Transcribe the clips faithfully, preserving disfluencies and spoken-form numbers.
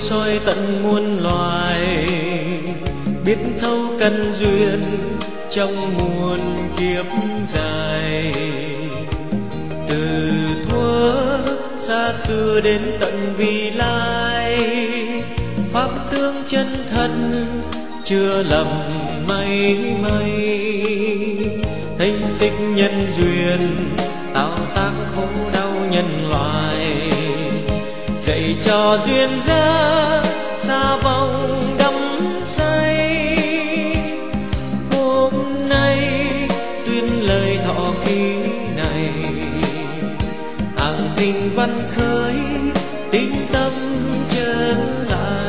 soi tận muôn loài, biết thấu căn duyên trong muôn kiếp dài. Từ thuở xa xưa đến tận vị lai, pháp tướng chân thật chưa lầm may may. Thấy xích nhân duyên tạo tác khổ đau nhân loại, dạy cho duyên gia xa vòng đắm say. Hôm nay tuyên lời thọ ký này, hàng thình văn khởi tín tâm trở lại.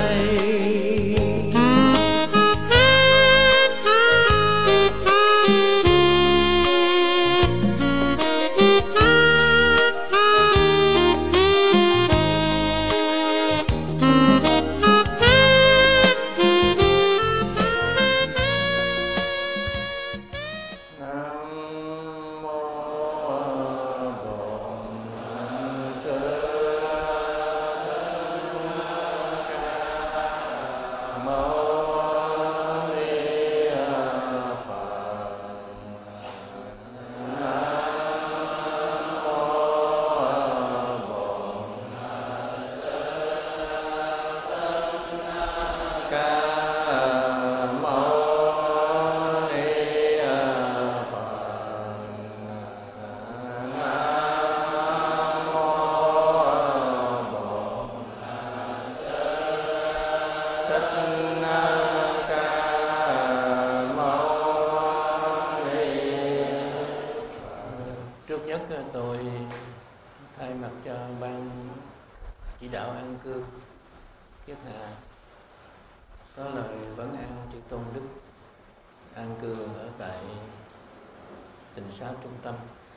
Tôi thay mặt cho ban chỉ đạo An Cư Kiết Hạ có lời vấn an chư tôn đức an cư ở tại Tịnh xá Trung Tâm.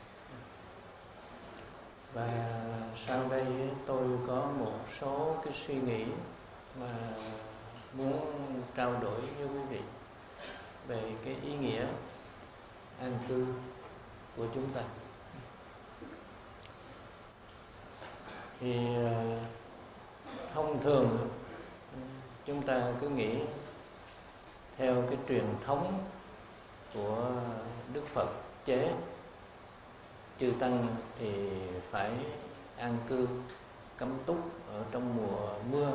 Và sau đây tôi có một số cái suy nghĩ mà muốn trao đổi với quý vị về cái ý nghĩa an cư của chúng ta. Thì thông thường chúng ta cứ nghĩ theo cái truyền thống của Đức Phật chế, chư tăng thì phải an cư cấm túc ở trong mùa mưa.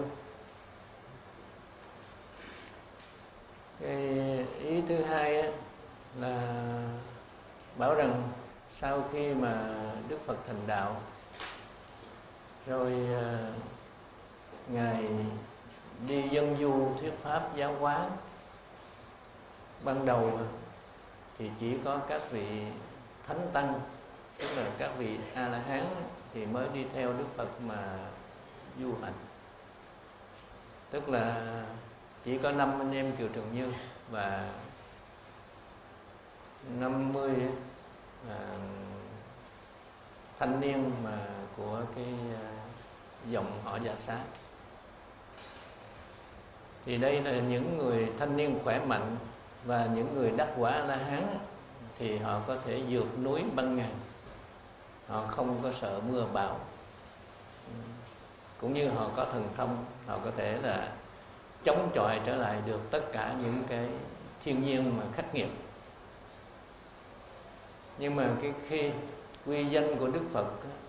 Cái ý thứ hai á, là bảo rằng sau khi mà Đức Phật thành đạo rồi, Ngài đi dân du thuyết pháp giáo hóa. Ban đầu thì chỉ có các vị thánh tăng, tức là các vị A La Hán thì mới đi theo Đức Phật mà du hành. Tức là chỉ có năm anh em Kiều Trần Như và năm mươi à, thanh niên mà của cái dòng họ Dạ Xá. Thì đây là những người thanh niên khỏe mạnh, và những người đắc quả La Hán thì họ có thể vượt núi ban ngày, họ không có sợ mưa bão, cũng như họ có thần thông, họ có thể là chống chọi trở lại được tất cả những cái thiên nhiên mà khắc nghiệt. Nhưng mà cái khi quy danh của Đức Phật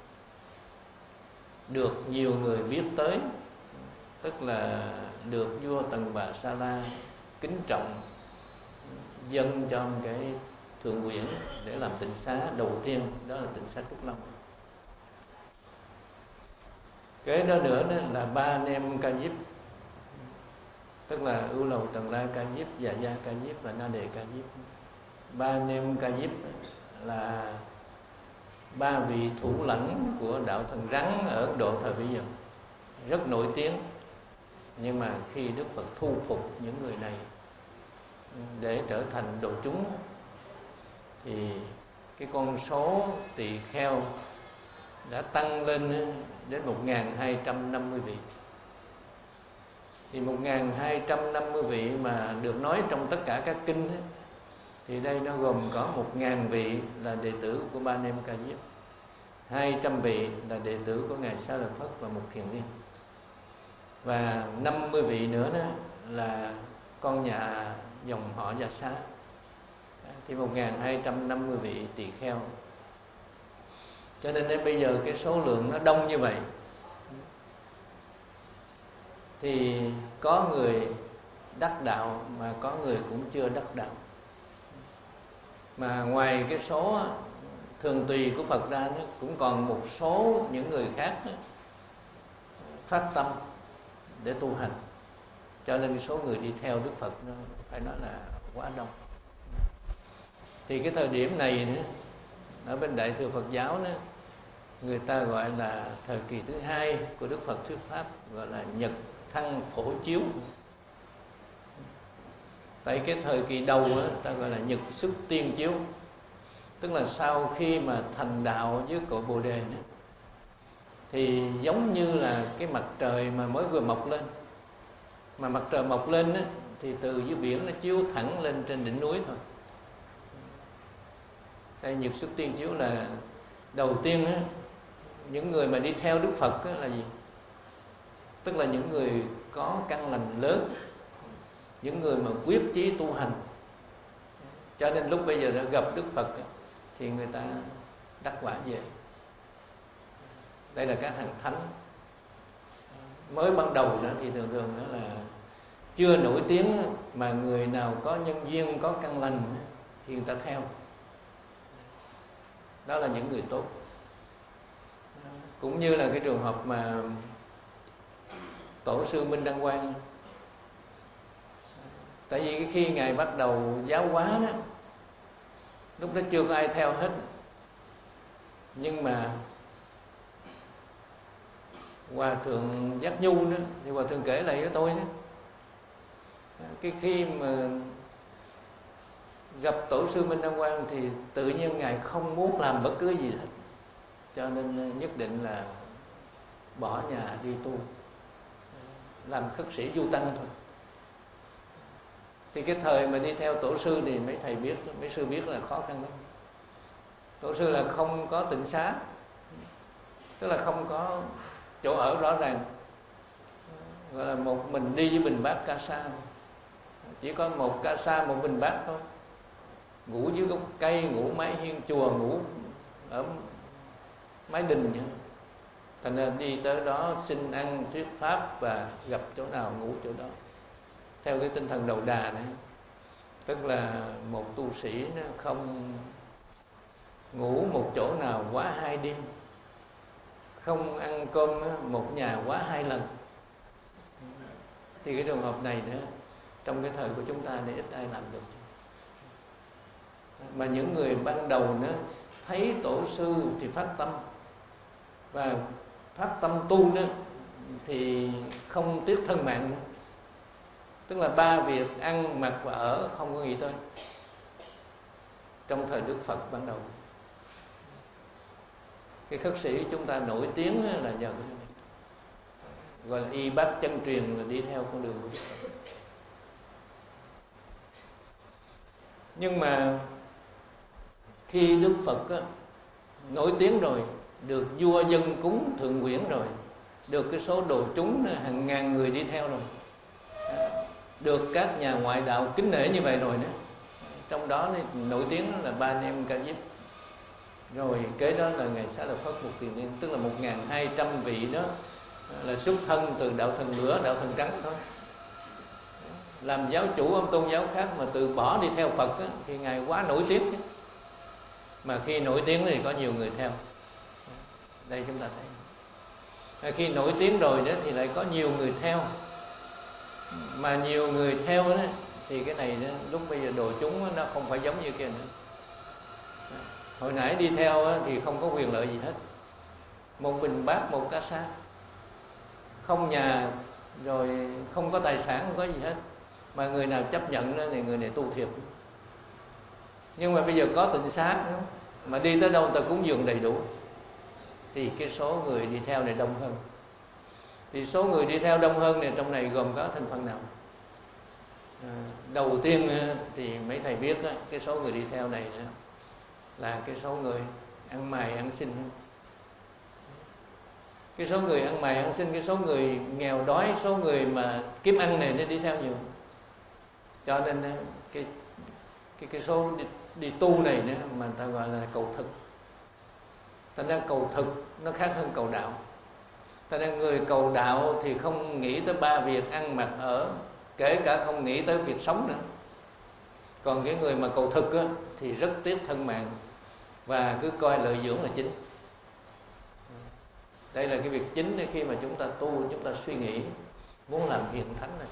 được nhiều người biết tới, tức là được vua Tần Bà Sa La kính trọng dâng cho một cái thượng uyển để làm tịnh xá đầu tiên, đó là tịnh xá Trúc Long. Cái đó nữa đó là ba anh em Ca Diếp, tức là Ưu Lầu Tần La Ca Diếp, Dạ Gia Ca Diếp và Na Đề Ca Diếp. Ba anh em Ca Diếp là ba vị thủ lãnh của đạo thần rắn ở Ấn Độ thời bấy giờ, rất nổi tiếng. Nhưng mà khi Đức Phật thu phục những người này để trở thành độ chúng, thì cái con số tỳ kheo đã tăng lên đến một nghìn hai trăm năm mươi vị. Thì một nghìn hai trăm năm mươi vị mà được nói trong tất cả các kinh ấy, thì đây nó gồm có một nghìn vị là đệ tử của ba anh em Ca Diếp, hai trăm vị là đệ tử của Ngài Xá Lợi Phất và một thiền liên. và năm mươi vị nữa đó là con nhà dòng họ Gia Xá, thì một nghìn hai trăm năm mươi vị tỳ kheo. Cho nên đến bây giờ cái số lượng nó đông như vậy, thì có người đắc đạo mà có người cũng chưa đắc đạo. Mà ngoài cái số thường tùy của Phật ra, nó cũng còn một số những người khác phát tâm để tu hành. Cho nên số người đi theo Đức Phật nó phải nói là quá đông. Thì cái thời điểm này nữa, ở bên Đại thừa Phật giáo đó, người ta gọi là thời kỳ thứ hai của Đức Phật thuyết pháp, gọi là nhật thăng phổ chiếu. Tại cái thời kỳ đầu đó, ta gọi là nhật xuất tiên chiếu, tức là sau khi mà thành đạo với cội Bồ Đề đó, thì giống như là cái mặt trời mà mới vừa mọc lên. Mà mặt trời mọc lên đó, thì từ dưới biển nó chiếu thẳng lên trên đỉnh núi thôi. Đây nhật xuất tiên chiếu là đầu tiên á, những người mà đi theo Đức Phật á, là gì? Tức là những người có căn lành lớn, những người mà quyết chí tu hành. Cho nên lúc bây giờ đã gặp Đức Phật á, thì người ta đắc quả về. Đây là các hàng thánh. Mới ban đầu đó thì thường thường đó là chưa nổi tiếng, mà người nào có nhân duyên, có căn lành thì người ta theo. Đó là những người tốt. Cũng như là cái trường hợp mà Tổ sư Minh Đăng Quang. Tại vì khi Ngài bắt đầu giáo hóa đó, lúc đó chưa có ai theo hết. Nhưng mà Hòa thượng Giác Nhu đó, thì Hòa thượng kể lại với tôi đó, cái khi mà gặp Tổ sư Minh Đăng Quang thì tự nhiên Ngài không muốn làm bất cứ gì hết, cho nên nhất định là bỏ nhà đi tu, làm khất sĩ du tăng thôi. Thì cái thời mà đi theo Tổ sư thì mấy thầy biết, mấy sư biết là khó khăn lắm. Tổ sư là không có tịnh xá, tức là không có chỗ ở rõ ràng, gọi là một mình đi với bình bát ca sa, chỉ có một ca sa, một bình bát thôi. Ngủ dưới gốc cây, ngủ mái hiên chùa, ngủ ở mái đình vậy. Thành ra đi tới đó xin ăn thuyết pháp và gặp chỗ nào ngủ chỗ đó, theo cái tinh thần đầu đà này. Tức là một tu sĩ nó không ngủ một chỗ nào quá hai đêm, không ăn cơm một nhà quá hai lần. Thì cái trường hợp này nữa, trong cái thời của chúng ta thì ít ai làm được. Mà những người ban đầu nữa thấy Tổ sư thì phát tâm, và phát tâm tu nữa thì không tiếc thân mạng nữa. Tức là ba việc ăn, mặc và ở không có nghĩ tới. Trong thời Đức Phật ban đầu, cái khất sĩ chúng ta nổi tiếng là nhờ cái này, gọi là y bát chân truyền, là đi theo con đường của Đức Phật. Nhưng mà khi Đức Phật á, nổi tiếng rồi, được vua dân cúng thượng quyển rồi, được cái số đồ chúng hàng ngàn người đi theo rồi, được các nhà ngoại đạo kính nể như vậy rồi nữa, trong đó thì nổi tiếng là Ba Anh Em Ca Diếp, rồi kế đó là Ngài Xá Lợi Phất Một Kiền Liên, tức là một nghìn hai trăm vị đó là xuất thân từ đạo thần lửa, đạo thần trắng thôi. Làm giáo chủ ông tôn giáo khác mà từ bỏ đi theo Phật á, thì Ngài quá nổi tiếng. Mà khi nổi tiếng thì có nhiều người theo. Đây chúng ta thấy, khi nổi tiếng rồi đó thì lại có nhiều người theo. Mà nhiều người theo đó thì cái này đó, lúc bây giờ đồ chúng đó, nó không phải giống như kia nữa. Hồi nãy đi theo đó, thì không có quyền lợi gì hết, một bình bát, một cá sa, không nhà, rồi không có tài sản, không có gì hết. Mà người nào chấp nhận đó thì người này tu thiệt. Nhưng mà bây giờ có tịnh xá, mà đi tới đâu người ta cúng dường đầy đủ, thì cái số người đi theo này đông hơn. Thì số người đi theo đông hơn này, trong này gồm có thành phần nào? À, đầu tiên thì mấy thầy biết đó, cái số người đi theo này đó, là cái số người ăn mày ăn xin. cái số người ăn mày ăn xin, cái số người nghèo đói, số người mà kiếm ăn này nó đi theo nhiều. Cho nên cái cái cái số đi, đi tu này nữa mà ta gọi là cầu thực. Thành ra cầu thực nó khác hơn cầu đạo. Thành ra người cầu đạo thì không nghĩ tới ba việc ăn mặc ở, kể cả không nghĩ tới việc sống nữa. Còn cái người mà cầu thực á, thì rất tiếc thân mạng và cứ coi lợi dưỡng là chính. Đây là cái việc chính khi mà chúng ta tu, chúng ta suy nghĩ muốn làm hiền thánh này.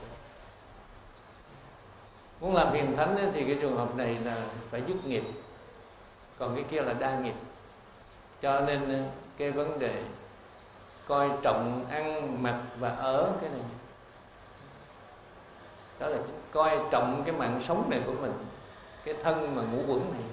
Muốn làm hiền thánh thì cái trường hợp này là phải dứt nghiệp, còn cái kia là đa nghiệp. Cho nên cái vấn đề coi trọng ăn mặc và ở cái này, đó là chính. Coi trọng cái mạng sống này của mình, cái thân mà ngũ quẩn này.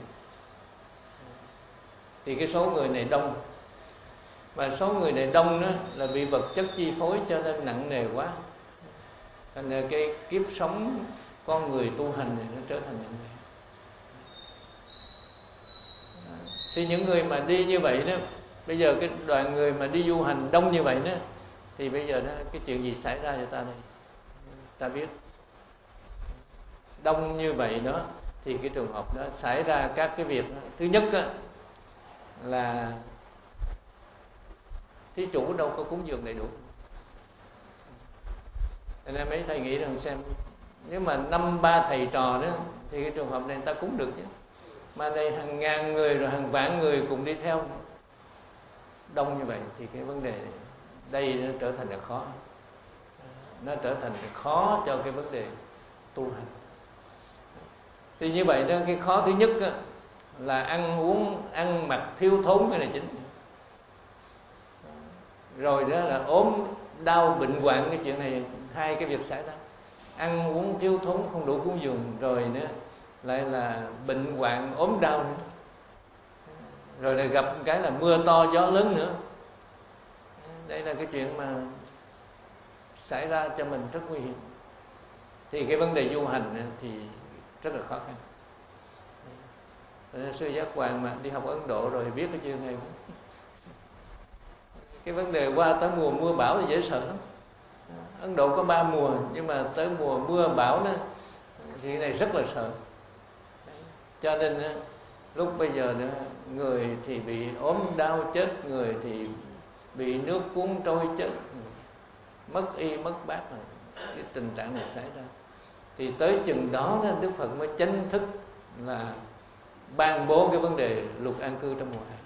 Thì cái số người này đông, và số người này đông đó là bị vật chất chi phối cho nên nặng nề quá. Thành ra cái kiếp sống con người tu hành này nó trở thành như vậy. Thì những người mà đi như vậy đó, bây giờ cái đoàn người mà đi du hành đông như vậy đó, thì bây giờ đó cái chuyện gì xảy ra cho ta đây? Ta biết đông như vậy đó, thì cái trường hợp đó xảy ra các cái việc đó. Thứ nhất đó, là thí chủ đâu có cúng dường đầy đủ. Cho nên mấy thầy nghĩ rằng xem, nếu mà năm ba thầy trò đó thì cái trường hợp này người ta cúng được chứ. Mà đây hàng ngàn người rồi hàng vạn người cùng đi theo, đông như vậy thì cái vấn đề này, đây nó trở thành là khó. Nó trở thành khó cho cái vấn đề tu hành. Thì như vậy đó, cái khó thứ nhất đó, là ăn uống, ăn mặc thiếu thốn, cái này chính. Rồi đó là ốm đau bệnh hoạn, cái chuyện này hai cái việc xảy ra. Ăn uống thiếu thốn không đủ cúng dường, rồi nữa lại là bệnh hoạn ốm đau nữa, rồi lại gặp cái là mưa to gió lớn nữa. Đây là cái chuyện mà xảy ra cho mình rất nguy hiểm. Thì cái vấn đề du hành thì rất là khó khăn. Nên sư Giác Hoàng mà đi học Ấn Độ rồi biết cái chuyện này. Cái vấn đề qua tới mùa mưa bão thì dễ sợ lắm. Ấn Độ có ba mùa, nhưng mà tới mùa mưa bão đó thì cái này rất là sợ. Cho nên lúc bây giờ nữa, người thì bị ốm đau chết, người thì bị nước cuốn trôi chết, mất y mất bát, rồi cái tình trạng này xảy ra. Thì tới chừng đó, đó Đức Phật mới chính thức là ban bố cái vấn đề luật an cư trong mùa hạ.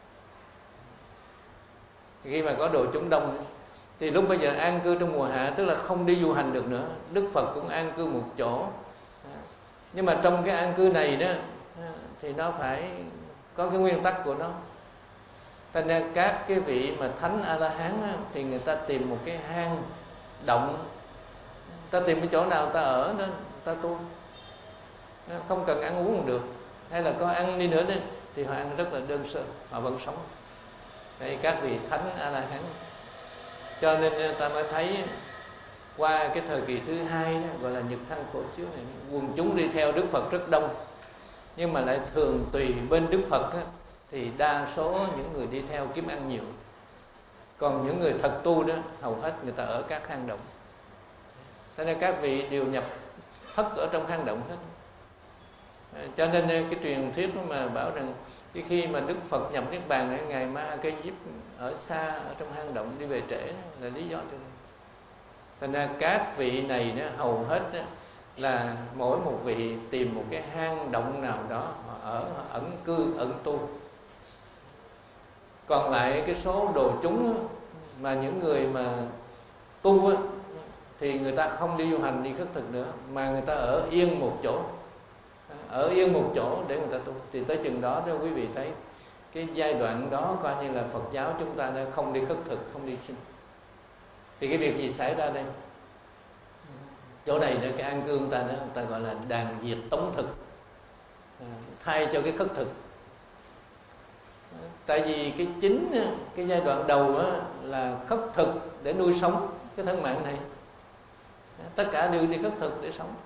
Khi mà có độ chúng đông thì lúc bây giờ an cư trong mùa hạ, tức là không đi du hành được nữa. Đức Phật cũng an cư một chỗ, nhưng mà trong cái an cư này đó thì nó phải có cái nguyên tắc của nó. Thành ra các cái vị mà thánh A-la-hán á, thì người ta tìm một cái hang động, ta tìm cái chỗ nào ta ở đó, ta tu, không cần ăn uống được, hay là có ăn đi nữa đấy thì họ ăn rất là đơn sơ, họ vẫn sống. Đây các vị thánh A-la-hán. Cho nên ta mới thấy qua cái thời kỳ thứ hai đó, gọi là nhật thăng khổ chiếu này, quần chúng đi theo Đức Phật rất đông, nhưng mà lại thường tùy bên Đức Phật á, thì đa số những người đi theo kiếm ăn nhiều. Còn những người thật tu đó, hầu hết người ta ở các hang động. Thế nên các vị đều nhập thất ở trong hang động hết. Cho nên cái truyền thuyết mà bảo rằng cái khi mà Đức Phật nhập Niết Bàn, ngày Ma Cây Diếp ở xa, ở trong hang động đi về trễ là lý do cho nên. Thành ra các vị này đó, hầu hết đó, là mỗi một vị tìm một cái hang động nào đó họ ở, họ ẩn cư, ẩn tu. Còn lại cái số đồ chúng đó, mà những người mà tu đó, thì người ta không đi du hành, đi khất thực nữa, mà người ta ở yên một chỗ, ở yên một chỗ để người ta tu. Thì tới chừng đó đó quý vị thấy cái giai đoạn đó coi như là Phật giáo chúng ta đã không đi khất thực, không đi sinh. Thì cái việc gì xảy ra đây? Chỗ này đó, cái an cư người ta đó, người ta gọi là đàn diệt tống thực, thay cho cái khất thực. Tại vì cái chính cái giai đoạn đầu á, là khất thực để nuôi sống cái thân mạng này, tất cả đều đi khất thực để sống.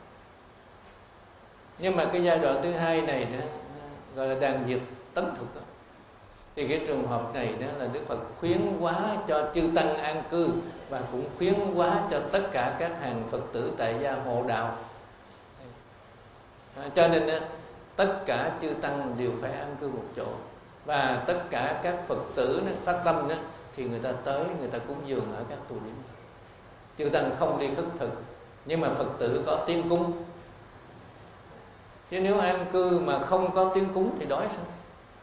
Nhưng mà cái giai đoạn thứ hai này đó, gọi là đàn diệt tấn thực đó. Thì cái trường hợp này đó là Đức Phật khuyến hóa cho chư tăng an cư, và cũng khuyến hóa cho tất cả các hàng Phật tử tại gia hộ đạo. À, cho nên đó, tất cả chư tăng đều phải an cư một chỗ, và tất cả các Phật tử đó, phát tâm đó, thì người ta tới, người ta cúng dường ở các tù điểm. Chư tăng không đi khất thực, nhưng mà Phật tử có tiếng cúng. Chứ nếu an cư mà không có tiếng cúng thì đói sao?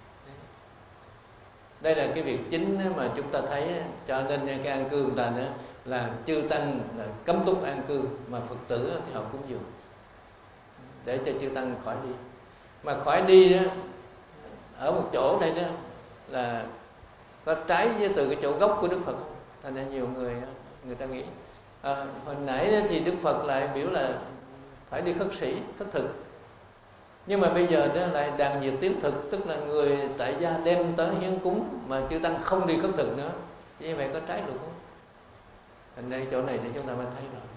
Đây là cái việc chính mà chúng ta thấy. Cho nên cái an cư người ta nữa là chư tăng là cấm túc an cư, mà Phật tử thì họ cúng dường để cho chư tăng khỏi đi. Mà khỏi đi đó, ở một chỗ đây đó là có trái với từ cái chỗ gốc của Đức Phật. Thành ra nhiều người người ta nghĩ à, hồi nãy đó thì Đức Phật lại biểu là phải đi khất sĩ, khất thực, nhưng mà bây giờ đó lại đàn diệt tiến thực, tức là người tại gia đem tới hiến cúng mà chư tăng không đi khất thực nữa, như vậy có trái được không? Thành ra chỗ này để chúng ta mới thấy rồi.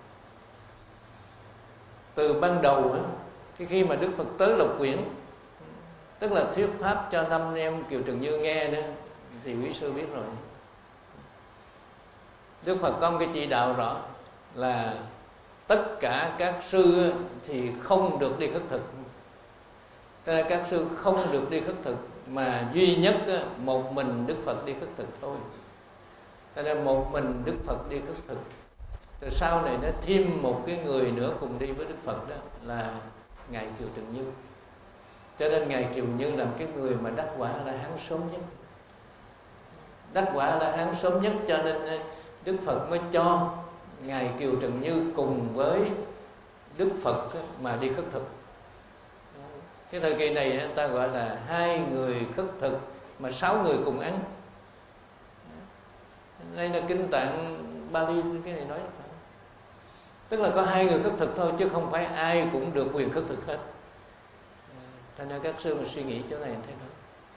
Từ ban đầu đó, cái khi mà Đức Phật tới Lộc Quyển, tức là thuyết pháp cho năm em Kiều Trần Như nghe đó, thì quý sư biết rồi. Đức Phật có một cái chỉ đạo rõ là tất cả các sư thì không được đi khất thực. Thế nên các sư không được đi khất thực, mà duy nhất một mình Đức Phật đi khất thực thôi. Thế nên một mình Đức Phật đi khất thực. Từ sau này nó thêm một cái người nữa cùng đi với Đức Phật, đó là Ngài Kiều Trần Như. Cho nên Ngài Kiều Như là cái người mà đắc quả là hán sớm nhất. Đắc quả là hán sớm nhất, cho nên Đức Phật mới cho Ngài Kiều Trần Như cùng với Đức Phật mà đi khất thực. Cái thời kỳ này người ta gọi là hai người khất thực mà sáu người cùng ăn. Đây là kinh Tạng Bali cái này nói, tức là có hai người khất thực thôi, chứ không phải ai cũng được quyền khất thực hết. Thành ra các sư mà suy nghĩ chỗ này thấy không?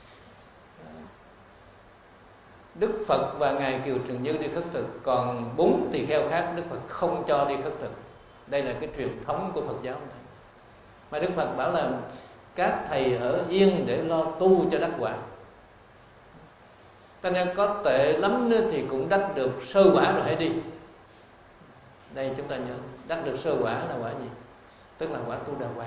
Đức Phật và Ngài Kiều Trần Như đi khất thực, còn bốn tỳ kheo khác Đức Phật không cho đi khất thực. Đây là cái truyền thống của Phật giáo. Mà Đức Phật bảo là các thầy ở yên để lo tu cho đắc quả. Cho nên có tệ lắm nữa thì cũng đắc được sơ quả rồi hãy đi. Đây chúng ta nhớ, đắc được sơ quả là quả gì? Tức là quả tu đà hoàng.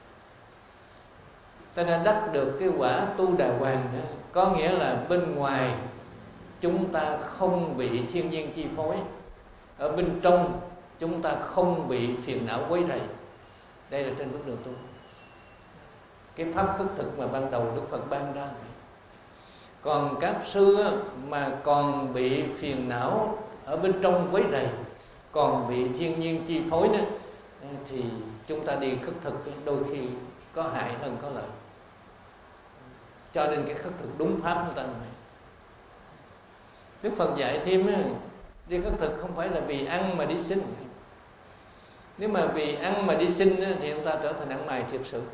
Cho nên đắc được cái quả tu đà hoàng đó, có nghĩa là bên ngoài chúng ta không bị thiên nhiên chi phối, ở bên trong chúng ta không bị phiền não quấy rầy. Đây là trên bước đường tu. Cái pháp khất thực mà ban đầu Đức Phật ban ra. Còn các sư mà còn bị phiền não ở bên trong quấy rầy, còn bị thiên nhiên chi phối nữa, thì chúng ta đi khất thực đôi khi có hại hơn có lợi. Cho nên cái khất thực đúng pháp chúng ta là vậy. Đức Phật dạy thêm đi khất thực không phải là vì ăn mà đi xin. Nếu mà vì ăn mà đi xin thì chúng ta trở thành ăn mày thiệt sự,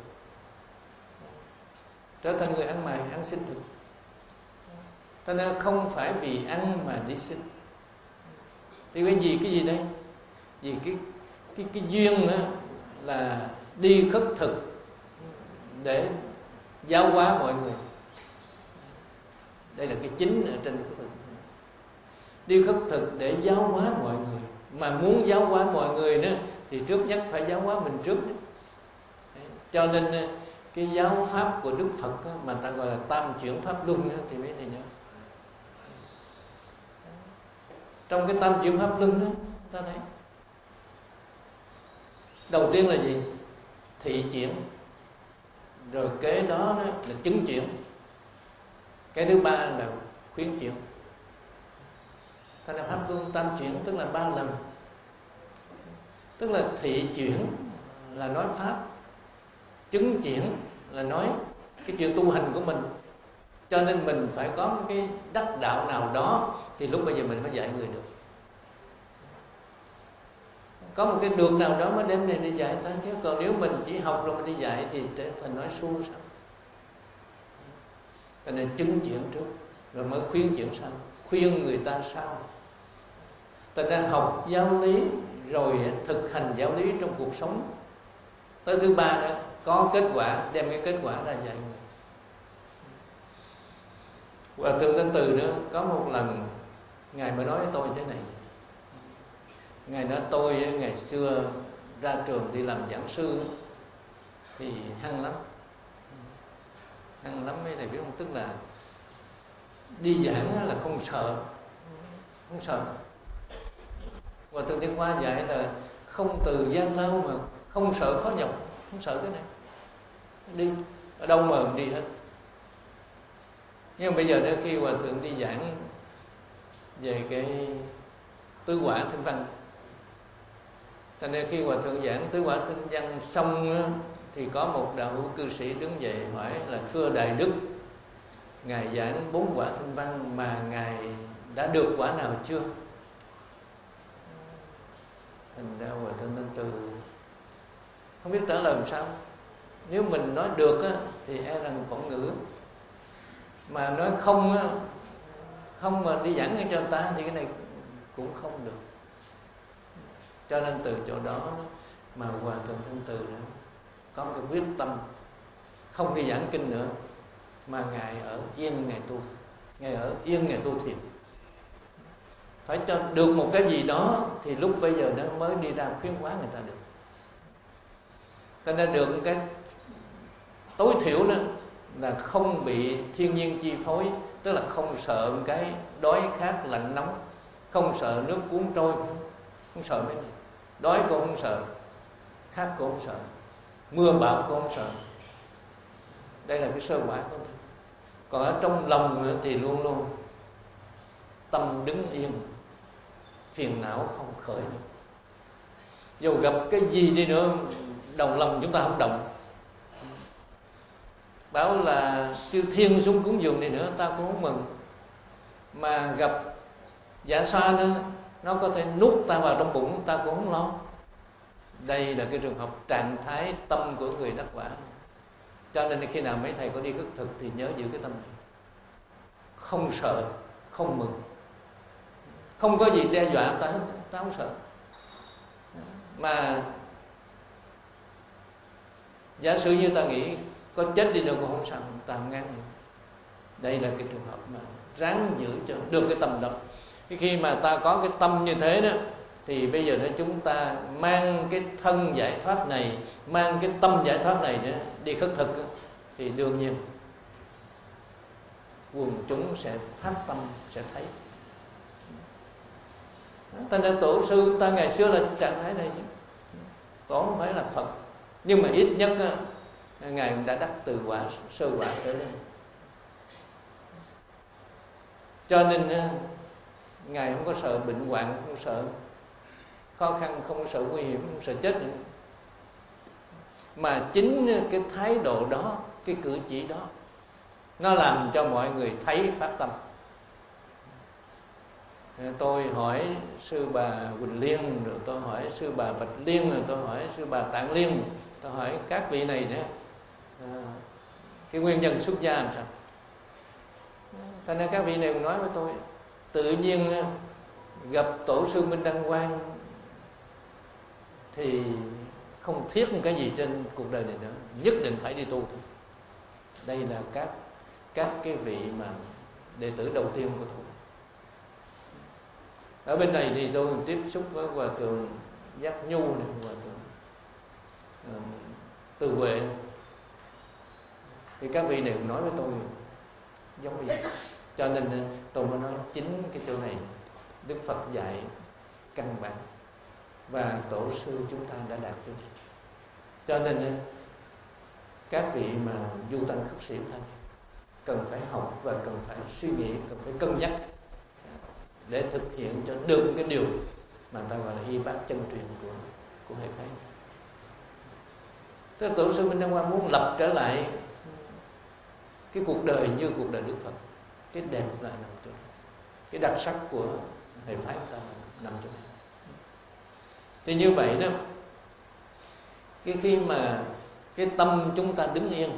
trở thành người ăn mày, ăn xin thực. Cho nên không phải vì ăn mà đi xin. Thì cái gì cái gì đây? Vì cái cái cái duyên đó là đi khất thực để giáo hóa mọi người. Đây là cái chính ở trên khất thực. Đi khất thực để giáo hóa mọi người. Mà muốn giáo hóa mọi người nữa thì trước nhất phải giáo hóa mình trước. Cho nên cái giáo pháp của Đức Phật đó, mà ta gọi là tam chuyển pháp luân đó, thì mấy thầy nhớ. Trong cái tam chuyển pháp luân đó, ta thấy đầu tiên là gì? Thị chuyển. Rồi kế đó, đó là chứng chuyển. Cái thứ ba là khuyến chuyển. Thành ra pháp luân tam chuyển tức là ba lần. Tức là thị chuyển là nói pháp, chứng chuyển là nói cái chuyện tu hành của mình. Cho nên mình phải có một cái đắc đạo nào đó thì lúc bây giờ mình mới dạy người được. Có một cái được nào đó mới đem này đi dạy ta. Chứ còn nếu mình chỉ học rồi mình đi dạy thì trở thành nói suông sao. Cho nên chứng chuyển trước rồi mới khuyên chuyển sau, khuyên người ta sau. Thành ra học giáo lý rồi thực hành giáo lý trong cuộc sống. Tới thứ ba đó, có kết quả, đem cái kết quả ra dạy người. Hòa thượng Thanh Từ nữa có một lần ngài mới nói với tôi thế này. Ngài nói tôi ngày xưa ra trường đi làm giảng sư thì hăng lắm, hăng lắm mấy thầy biết không? Tức là đi giảng là không sợ, không sợ. Hòa thượng Thiên Khoa dạy là không từ gian lao mà không sợ khó nhọc, không sợ cái này. Đi ở đâu mà đi hết. Nhưng mà bây giờ đến khi Hòa thượng đi giảng về cái tứ quả Thanh Văn, thành ra khi Hòa thượng giảng tứ quả Thanh Văn xong thì có một đạo hữu cư sĩ đứng dậy hỏi là: thưa Đại Đức, ngài giảng bốn quả Thanh Văn mà ngài đã được quả nào chưa? Thành ra Hòa thượng Thanh Từ không biết trả lời làm sao. Nếu mình nói được á, thì e rằng phỏng ngữ, mà nói không á, không mà đi giảng cho người ta thì cái này cũng không được. Cho nên từ chỗ đó mà Hòa thượng Thanh Từ đó có một quyết tâm không đi giảng kinh nữa, mà ngài ở yên ngài tu, ngài ở yên ngài tu thiền. Phải cho được một cái gì đó thì lúc bây giờ nó mới đi ra khuyến hóa người ta được. Cho nên được cái tối thiểu đó là không bị thiên nhiên chi phối, tức là không sợ cái đói khát lạnh nóng, không sợ nước cuốn trôi, không sợ mấy này. Đói cũng không sợ, khát cũng không sợ, mưa bão cũng không sợ. Đây là cái sơ quả của tôi. Còn ở trong lòng thì luôn luôn tâm đứng yên, phiền não không khởi được. Dù gặp cái gì đi nữa, đồng lòng chúng ta không động. Bảo là chư thiên xuống cúng dường đi nữa ta cũng không mừng. Mà gặp giả xoa nữa, nó có thể nuốt ta vào trong bụng, ta cũng không lo. Đây là cái trường hợp trạng thái tâm của người đắc quả. Cho nên khi nào mấy thầy có đi khất thực thì nhớ giữ cái tâm này. Không sợ, không mừng, không có gì đe dọa ta hết, ta không sợ. Mà giả sử như ta nghĩ có chết đi nữa cũng không sao, ta không ngán. Đây là cái trường hợp mà ráng giữ cho được cái tâm đó. Khi mà ta có cái tâm như thế đó, thì bây giờ đó chúng ta mang cái thân giải thoát này, mang cái tâm giải thoát này nữa đi khất thực, thì đương nhiên quần chúng sẽ phát tâm, sẽ thấy. Ta nên tổ sư ta ngày xưa là trạng thái này chứ. Tổ không phải là Phật, nhưng mà ít nhất ngài đã đắc từ quả sơ quả tới đây. Cho nên ngài không có sợ bệnh hoạn, không sợ khó khăn, không sợ nguy hiểm, không sợ chết nữa. Mà chính cái thái độ đó, cái cử chỉ đó, nó làm cho mọi người thấy phát tâm. Tôi hỏi sư bà Quỳnh Liên, rồi tôi hỏi sư bà Bạch Liên, rồi tôi hỏi sư bà Tạng Liên, tôi hỏi các vị này nữa, à, cái nguyên nhân xuất gia làm sao? Cho nên các vị này nói với tôi, tự nhiên gặp tổ sư Minh Đăng Quang thì không thiết một cái gì trên cuộc đời này nữa, nhất định phải đi tu thôi. Đây là các các cái vị mà đệ tử đầu tiên của tôi. Ở bên này thì tôi tiếp xúc với Hòa thượng Giác Nhu này, Hòa thượng uh, Từ Huệ. Thì các vị này cũng nói với tôi giống như vậy. Cho nên tôi mới nói chính cái chỗ này Đức Phật dạy căn bản, và tổ sư chúng ta đã đạt được. Cho nên các vị mà du tăng khất sĩ thanh cần phải học và cần phải suy nghĩ, cần phải cân nhắc để thực hiện cho được cái điều mà ta gọi là y bát chân truyền của của hệ phái. Tức là tổ sư Minh Đăng Quang muốn lập trở lại cái cuộc đời như cuộc đời Đức Phật. Cái đẹp là nằm chỗ này, cái đặc sắc của hệ phái ta nằm chỗ này. Thì như vậy đó, cái khi mà cái tâm chúng ta đứng yên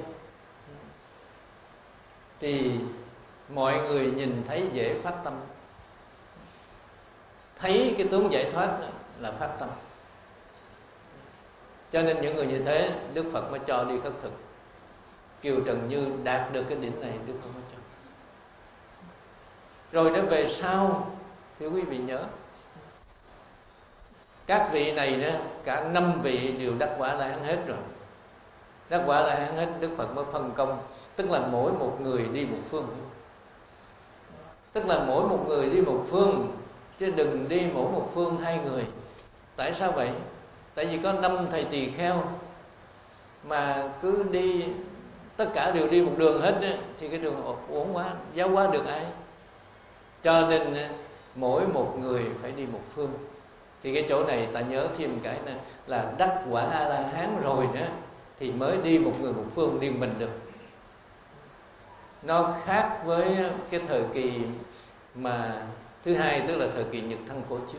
thì mọi người nhìn thấy dễ phát tâm. Thấy cái tướng giải thoát là phát tâm. Cho nên những người như thế Đức Phật mới cho đi khất thực. Kiều Trần Như đạt được cái đỉnh này, Đức Phật mới cho. Rồi nó về sau thì quý vị nhớ, các vị này đó, cả năm vị đều đắc quả La Hán hết rồi. Đắc quả La Hán hết, Đức Phật mới phân công, tức là mỗi một người đi một phương. Tức là mỗi một người đi một phương, chứ đừng đi mỗi một phương hai người. Tại sao vậy? Tại vì có năm thầy tỳ kheo mà cứ đi, tất cả đều đi một đường hết đó, thì cái đường uổng quá, giáo hóa được ai? Cho nên mỗi một người phải đi một phương. Thì cái chỗ này ta nhớ thêm cái này là đắc quả A La Hán rồi đó thì mới đi một người một phương liên mình được. Nó khác với cái thời kỳ mà thứ hai, tức là thời kỳ Nhật Thân Khổ Chiếu.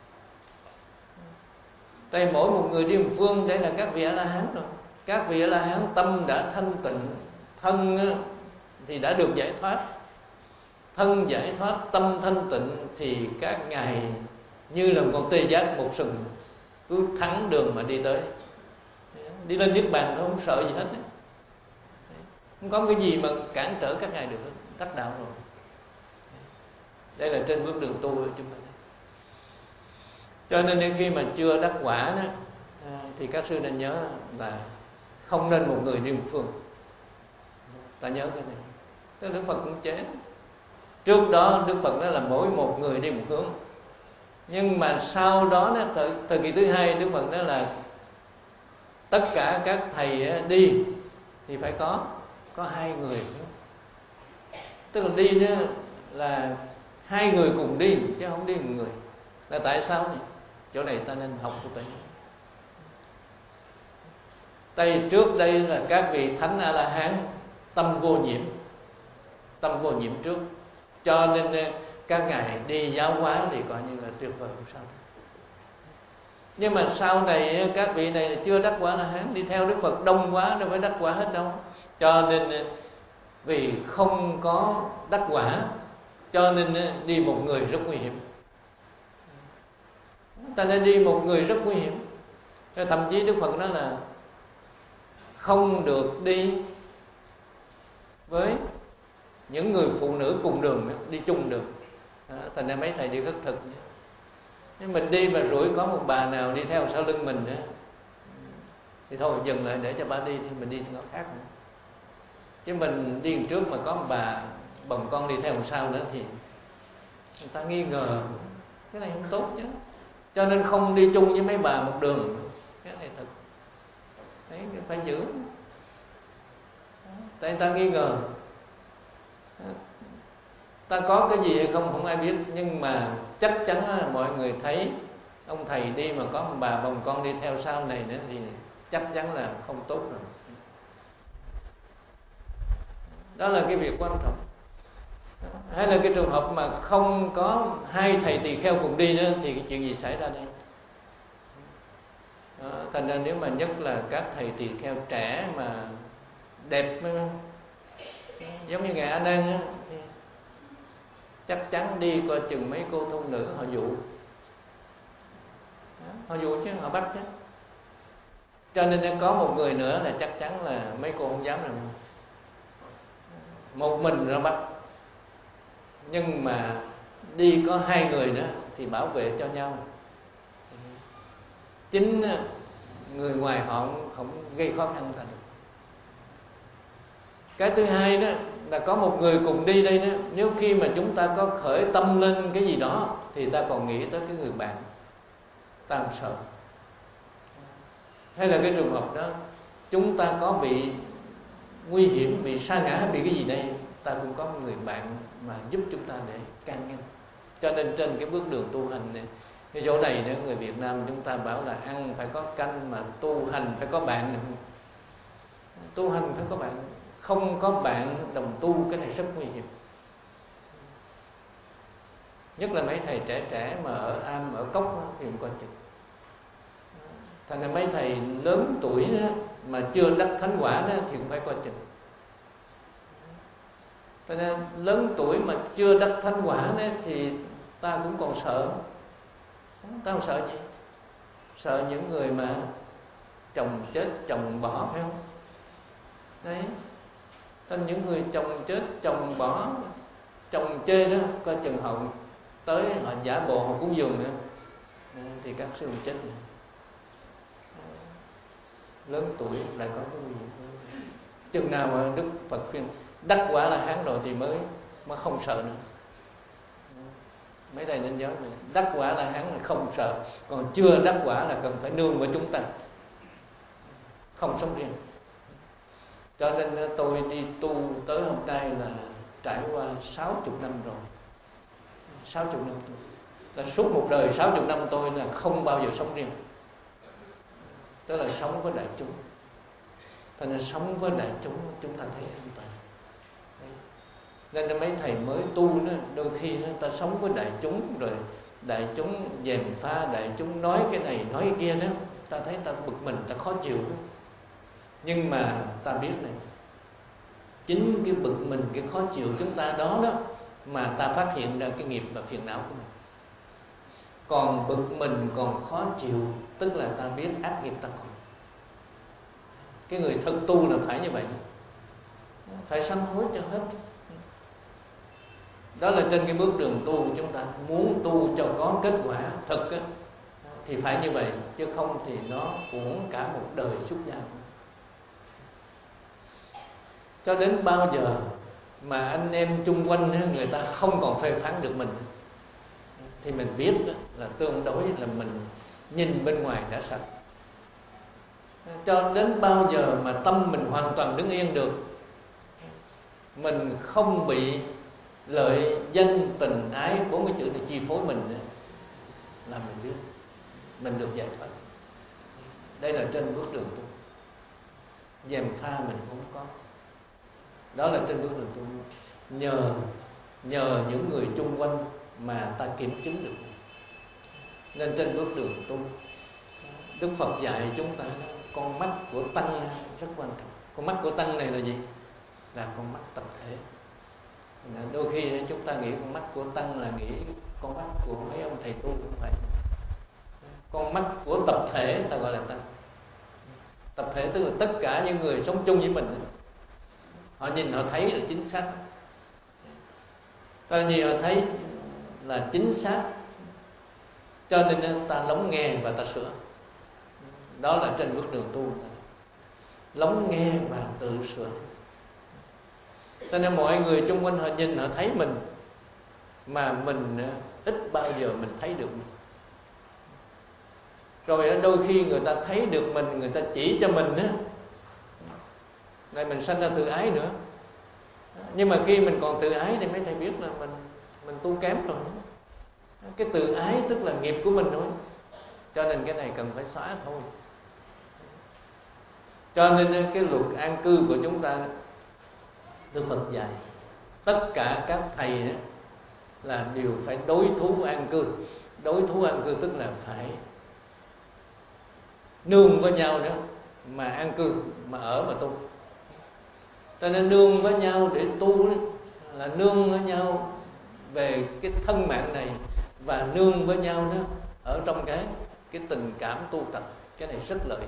Tại mỗi một người đi một phương, đấy là các vị A La Hán rồi. Các vị A La Hán tâm đã thanh tịnh, thân thì đã được giải thoát. Thân giải thoát, tâm thanh tịnh thì các ngài như là một con tê giác một sừng, cứ thẳng đường mà đi tới, đi lên niết bàn thôi, không sợ gì hết. Không có cái gì mà cản trở các ngài được hết, đắc đạo rồi. Đây là trên bước đường tu của chúng ta. Cho nên đến khi mà chưa đắc quả đó, thì các sư nên nhớ là không nên một người đi một phương. Ta nhớ cái này. Tức Đức Phật cũng chế. Trước đó Đức Phật nói là mỗi một người đi một hướng. Nhưng mà sau đó, đó thời, thời kỳ thứ hai, Đức Phật nói là tất cả các thầy đi thì phải có có hai người. Tức là đi đó là hai người cùng đi, chứ không đi một người. Là tại sao này? Chỗ này ta nên học của Tây. Tây trước đây là các vị Thánh A-la-hán tâm vô nhiễm, tâm vô nhiễm trước, cho nên các ngài đi giáo hóa thì coi như là tuyệt vời không sao. Nhưng mà sau này các vị này chưa đắc quả La-hán, đi theo Đức Phật đông quá, đâu phải đắc quả hết đâu. Cho nên vì không có đắc quả, cho nên đi một người rất nguy hiểm. Ta nên đi một người rất nguy hiểm. Thậm chí Đức Phật nói là không được đi với những người phụ nữ cùng đường, đi chung đường. Thành ra mấy thầy đi khất thực. Nhưng mình đi mà rủi có một bà nào đi theo sau lưng mình nữa, thì thôi dừng lại để cho bà đi, thì mình đi theo khác nữa. Chứ mình đi trước mà có một bà bồng con đi theo sau nữa thì người ta nghi ngờ, cái này không tốt chứ. Cho nên không đi chung với mấy bà một đường, cái này thật đấy, phải giữ. Tại người ta nghi ngờ, ta có cái gì hay không không ai biết, nhưng mà chắc chắn là mọi người thấy ông thầy đi mà có một bà bồng con đi theo sau này nữa thì chắc chắn là không tốt rồi. Đó là cái việc quan trọng. Hay là cái trường hợp mà không có hai thầy tỳ kheo cùng đi nữa thì cái chuyện gì xảy ra đây? Đó, thành ra nếu mà nhất là các thầy tỳ kheo trẻ mà đẹp, giống như ngài A Nan á, thì chắc chắn đi qua chừng mấy cô thôn nữ họ dụ, họ dụ chứ họ bắt chứ. Cho nên có một người nữa là chắc chắn là mấy cô không dám làm. Một mình nó bắt, nhưng mà đi có hai người nữa thì bảo vệ cho nhau. Chính người ngoài họ không gây khó khăn thành. Cái thứ hai đó là có một người cùng đi đây đó, nếu khi mà chúng ta có khởi tâm lên cái gì đó thì ta còn nghĩ tới cái người bạn, ta không sợ. Hay là cái trường hợp đó chúng ta có bị nguy hiểm, bị sa ngã, bị cái gì đây, ta cũng có một người bạn mà giúp chúng ta để can ngăn. Cho nên trên cái bước đường tu hành này, cái chỗ này nữa, người Việt Nam chúng ta bảo là ăn phải có canh, mà tu hành phải có bạn. Tu hành phải có bạn, không có bạn đồng tu cái này rất nguy hiểm. Nhất là mấy thầy trẻ trẻ mà ở am, ở cốc thì cũng coi chừng. Thành ra mấy thầy lớn tuổi đó, mà chưa đắc thánh quả đó, thì cũng phải coi chừng. Thành ra lớn tuổi mà chưa đắc thánh quả đó, thì ta cũng còn sợ. Ta không sợ gì? Sợ những người mà chồng chết, chồng bỏ, phải không? Đấy. Nên những người chồng chết, chồng bỏ, trong chê đó, coi chừng họ tới họ giả bộ họ cúng dường nữa, thì các sư chết rồi. Lớn tuổi lại có cái nguy hiểm. Chừng nào mà Đức Phật khuyên đắc quả là hán rồi thì mới mới không sợ nữa. Mấy thầy nên nhớ này, đắc quả là hán là không sợ, còn chưa đắc quả là cần phải nương với chúng ta, không sống riêng. Cho nên tôi đi tu tới hôm nay là trải qua sáu chục năm rồi. Sáu chục năm tôi là suốt một đời sáu chục năm tôi là không bao giờ sống riêng, tức là sống với đại chúng. Thành nên sống với đại chúng chúng ta thấy an toàn. Nên mấy thầy mới tu đó, đôi khi đó, ta sống với đại chúng rồi đại chúng dèm pha, đại chúng nói cái này nói cái kia đó, ta thấy ta bực mình, ta khó chịu đó. Nhưng mà ta biết này, chính cái bực mình, cái khó chịu chúng ta đó đó mà ta phát hiện ra cái nghiệp và phiền não của mình. Còn bực mình, còn khó chịu, tức là ta biết ác nghiệp ta còn. Cái người thật tu là phải như vậy, phải sám hối cho hết. Đó là trên cái bước đường tu của chúng ta. Muốn tu cho có kết quả thật á, thì phải như vậy, chứ không thì nó uổng cả một đời xuất gia. Cho đến bao giờ mà anh em chung quanh á, người ta không còn phê phán được mình, thì mình biết là tương đối là mình nhìn bên ngoài đã sạch. Cho đến bao giờ mà tâm mình hoàn toàn đứng yên được, mình không bị lợi danh tình ái bốn cái chữ này chi phối mình nữa, là mình biết mình được giải thoát. Đây là trên bước đường tu, dèm pha mình không có. Đó là trên bước đường tu. Nhờ nhờ những người chung quanh mà ta kiểm chứng được. Nên trên bước đường tu, Đức Phật dạy chúng ta đó, con mắt của tăng rất quan trọng. Con mắt của tăng này là gì? Là con mắt tập thể. Đôi khi chúng ta nghĩ con mắt của tăng là nghĩ con mắt của mấy ông thầy tu, không phải. Con mắt của tập thể ta gọi là tăng. Tập thể tức là tất cả những người sống chung với mình, họ nhìn họ thấy là chính xác. Ta nhìn họ thấy là chính xác, cho nên ta lắng nghe và ta sửa. Đó là trên bước đường tu, lắng nghe và tự sửa. Cho nên mọi người chung quanh họ nhìn họ thấy mình, mà mình ít bao giờ mình thấy được mình. Rồi đôi khi người ta thấy được mình, người ta chỉ cho mình á, lại mình sanh ra tự ái nữa. Nhưng mà khi mình còn tự ái thì mấy thầy biết là mình mình tu kém rồi. Cái tự ái tức là nghiệp của mình thôi. Cho nên cái này cần phải xóa thôi. Cho nên cái luật an cư của chúng ta, Đức Phật dạy tất cả các thầy đó là đều phải đối thú an cư. Đối thú an cư tức là phải nương với nhau nữa mà an cư, mà ở mà tu. Cho nên nương với nhau để tu đó, là nương với nhau về cái thân mạng này, và nương với nhau đó ở trong cái cái tình cảm tu tập. Cái này rất lợi.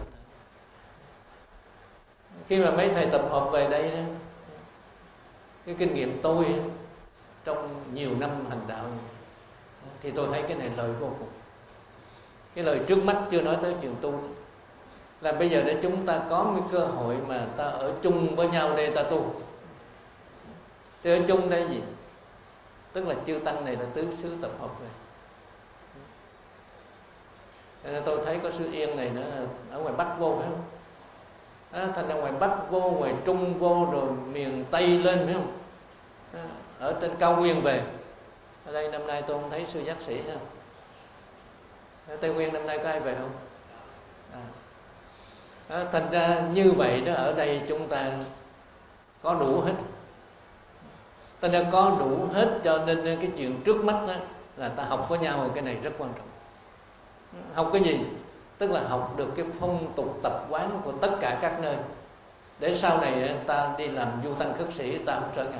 Khi mà mấy thầy tập hợp về đây đó, cái kinh nghiệm tôi trong nhiều năm hành đạo thì tôi thấy cái này lợi vô cùng. Cái lời trước mắt chưa nói tới chuyện tu, là bây giờ để chúng ta có cái cơ hội mà ta ở chung với nhau đây ta tu. Thì ở chung đây gì? Tức là chư tăng này là tứ xứ tập hợp này. Nên tôi thấy có sư Yên này nữa, ở ngoài Bắc vô phải không? À, thành ra ngoài Bắc vô, ngoài Trung vô, rồi miền Tây lên phải không? À, ở trên cao nguyên về. Ở đây năm nay tôi không thấy sư giác sĩ không? Ở Tây Nguyên năm nay có ai về không? À. À, thành ra như vậy đó, ở đây chúng ta có đủ hết. Ta đã có đủ hết, cho nên cái chuyện trước mắt đó là ta học với nhau, cái này rất quan trọng. Học cái gì? Tức là học được cái phong tục tập quán của tất cả các nơi, để sau này ta đi làm du tăng khất sĩ ta không trở ngại.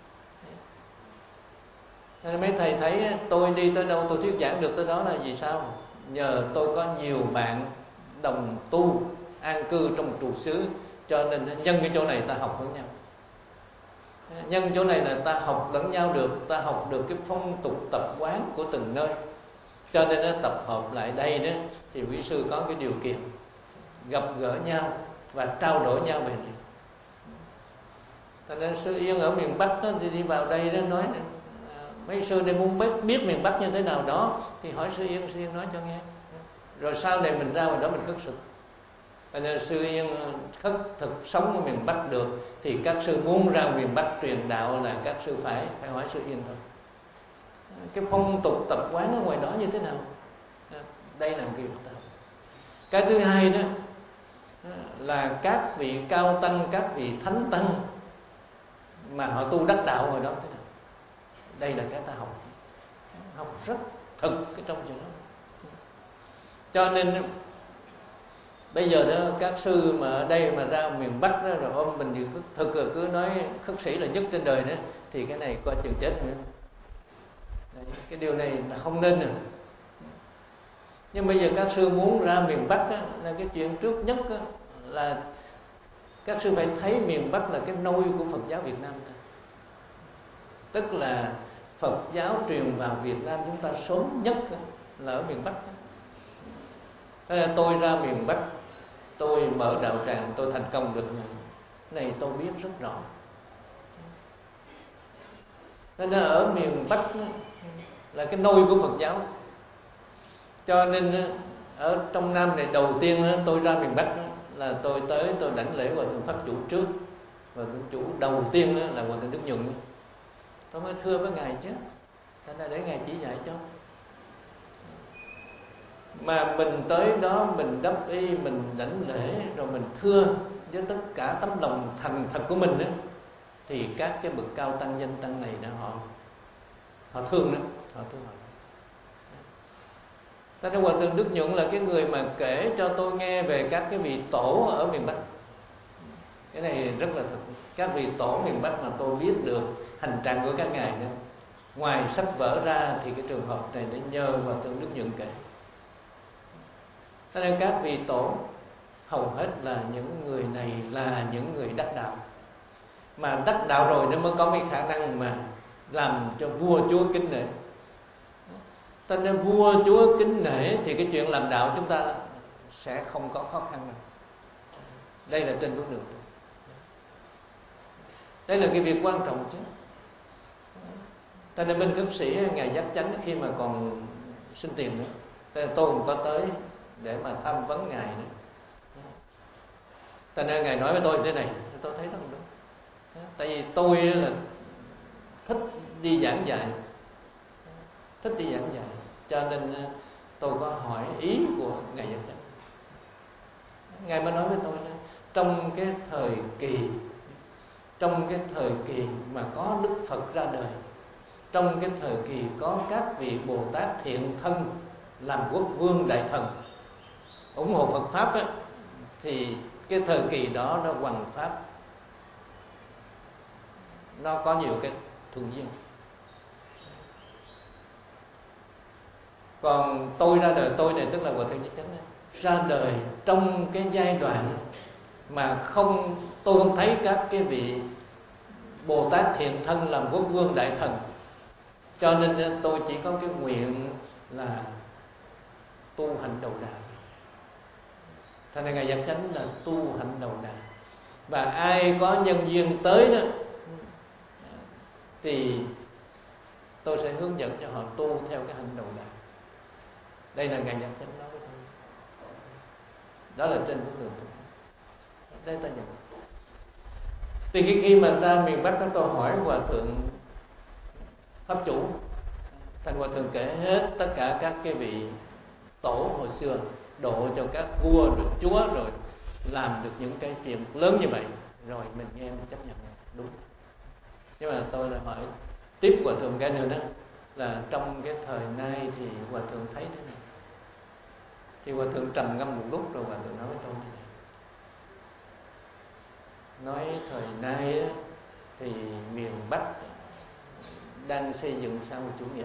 Nên mấy thầy thấy tôi đi tới đâu tôi thuyết giảng được tới đó là vì sao? Nhờ tôi có nhiều bạn đồng tu an cư trong một trụ xứ, cho nên nhân cái chỗ này ta học với nhau. Nhân chỗ này là ta học lẫn nhau được, ta học được cái phong tục tập quán của từng nơi, cho nên nó tập hợp lại đây đó thì quý sư có cái điều kiện gặp gỡ nhau và trao đổi nhau về này. Cho nên sư Yên ở miền Bắc đó, thì đi vào đây đó nói mấy sư đây muốn biết, biết miền Bắc như thế nào đó thì hỏi sư Yên, sư Yên nói cho nghe. Rồi sau này mình ra ngoài đó mình khất thực. Cho nên sư Yên khất thực sống ở miền Bắc được thì các sư muốn ra miền Bắc truyền đạo là các sư phải phải hỏi sư Yên thôi. Cái phong tục tập quán ở ngoài đó như thế nào? Đây là một cái việc ta. Cái thứ hai đó là các vị cao tăng, các vị thánh tăng mà họ tu đắc đạo ngoài đó thế nào? Đây là cái ta học, học rất thực cái trong chuyện đó. Cho nên bây giờ đó các sư mà ở đây mà ra miền Bắc đó, rồi ôm mình thì thực rồi cứ nói khất sĩ là nhất trên đời đó, thì cái này coi chừng chết nữa. Đấy, cái điều này là không nên rồi. Nhưng bây giờ các sư muốn ra miền Bắc đó, là cái chuyện trước nhất đó, là các sư phải thấy miền Bắc là cái nôi của Phật giáo Việt Nam ta. Tức là Phật giáo truyền vào Việt Nam chúng ta sớm nhất là ở miền Bắc. Thế là tôi ra miền Bắc, tôi mở đạo tràng, tôi thành công được này, này tôi biết rất rõ. Nên là ở miền Bắc là cái nôi của Phật giáo. Cho nên ở trong Nam này đầu tiên tôi ra miền Bắc là tôi tới tôi đảnh lễ Hòa Thượng Pháp Chủ trước. Và Thượng Chủ đầu tiên là Hòa Thượng Đức Nhuận. Tôi mới thưa với Ngài chứ, thành ra để Ngài chỉ dạy cho. Mà mình tới đó mình đắp y, mình đảnh lễ, rồi mình thưa với tất cả tấm lòng thành thật của mình đó, thì các cái bậc cao tăng danh tăng này đó họ họ thương đó, họ thương họ. Thế nên Hòa Thượng Đức Nhuận là cái người mà kể cho tôi nghe về các cái vị tổ ở miền Bắc. Cái này rất là thật. Các vị tổ miền Bắc mà tôi biết được hành trạng của các ngài đó, ngoài sách vở ra thì cái trường hợp này để nhờ Hòa Thượng Đức Nhuận kể. Thế nên các vị tổ hầu hết là những người này là những người đắc đạo. Mà đắc đạo rồi nó mới có cái khả năng mà làm cho vua chúa kính nể. Cho nên vua chúa kính nể thì cái chuyện làm đạo chúng ta sẽ không có khó khăn đâu. Đây là trên bước đường. Đây là cái việc quan trọng chứ. Cho nên bên khất sĩ Ngài Giác Chánh khi mà còn xin tiền nữa, tôi cũng có tới để mà tham vấn Ngài nữa. Cho nên Ngài nói với tôi thế này, tôi thấy rất đúng. Tại vì tôi là thích đi giảng dạy, thích đi giảng dạy, cho nên tôi có hỏi ý của Ngài Giác Chánh. Ngài mới nói với tôi là trong cái thời kỳ trong cái thời kỳ mà có Đức Phật ra đời, trong cái thời kỳ có các vị Bồ Tát hiện thân làm quốc vương đại thần ủng hộ Phật pháp á, thì cái thời kỳ đó nó hoằng pháp, nó có nhiều cái thuận duyên. Còn tôi ra đời, tôi này tức là Hòa Thượng Giác Chánh này, ra đời trong cái giai đoạn mà không tôi không thấy các cái vị Bồ Tát hiện thân làm quốc vương đại thần, cho nên tôi chỉ có cái nguyện là tu hành đầu đà. Thành ra Ngài Giác Chánh là tu hành đầu đà, và ai có nhân duyên tới đó thì tôi sẽ hướng dẫn cho họ tu theo cái hành đầu đà. Đây là Ngài Giác Chánh nói với tôi. Đó là trên bước đường tu. Đây ta nhận. Thì cái khi mà ra miền Bắc đó, tôi hỏi Hòa Thượng Pháp Chủ, thành Hòa Thượng kể hết tất cả các cái vị tổ hồi xưa độ cho các vua rồi chúa rồi làm được những cái chuyện lớn như vậy, rồi mình nghe mình chấp nhận đúng. Nhưng mà tôi lại hỏi tiếp Hòa Thượng cái nữa đó là trong cái thời nay thì Hòa Thượng thấy thế này. Thì Hòa Thượng trầm ngâm một lúc rồi Hòa Thượng nói với tôi thế này. Nói thời nay thì miền Bắc đang xây dựng xã hội chủ nghĩa,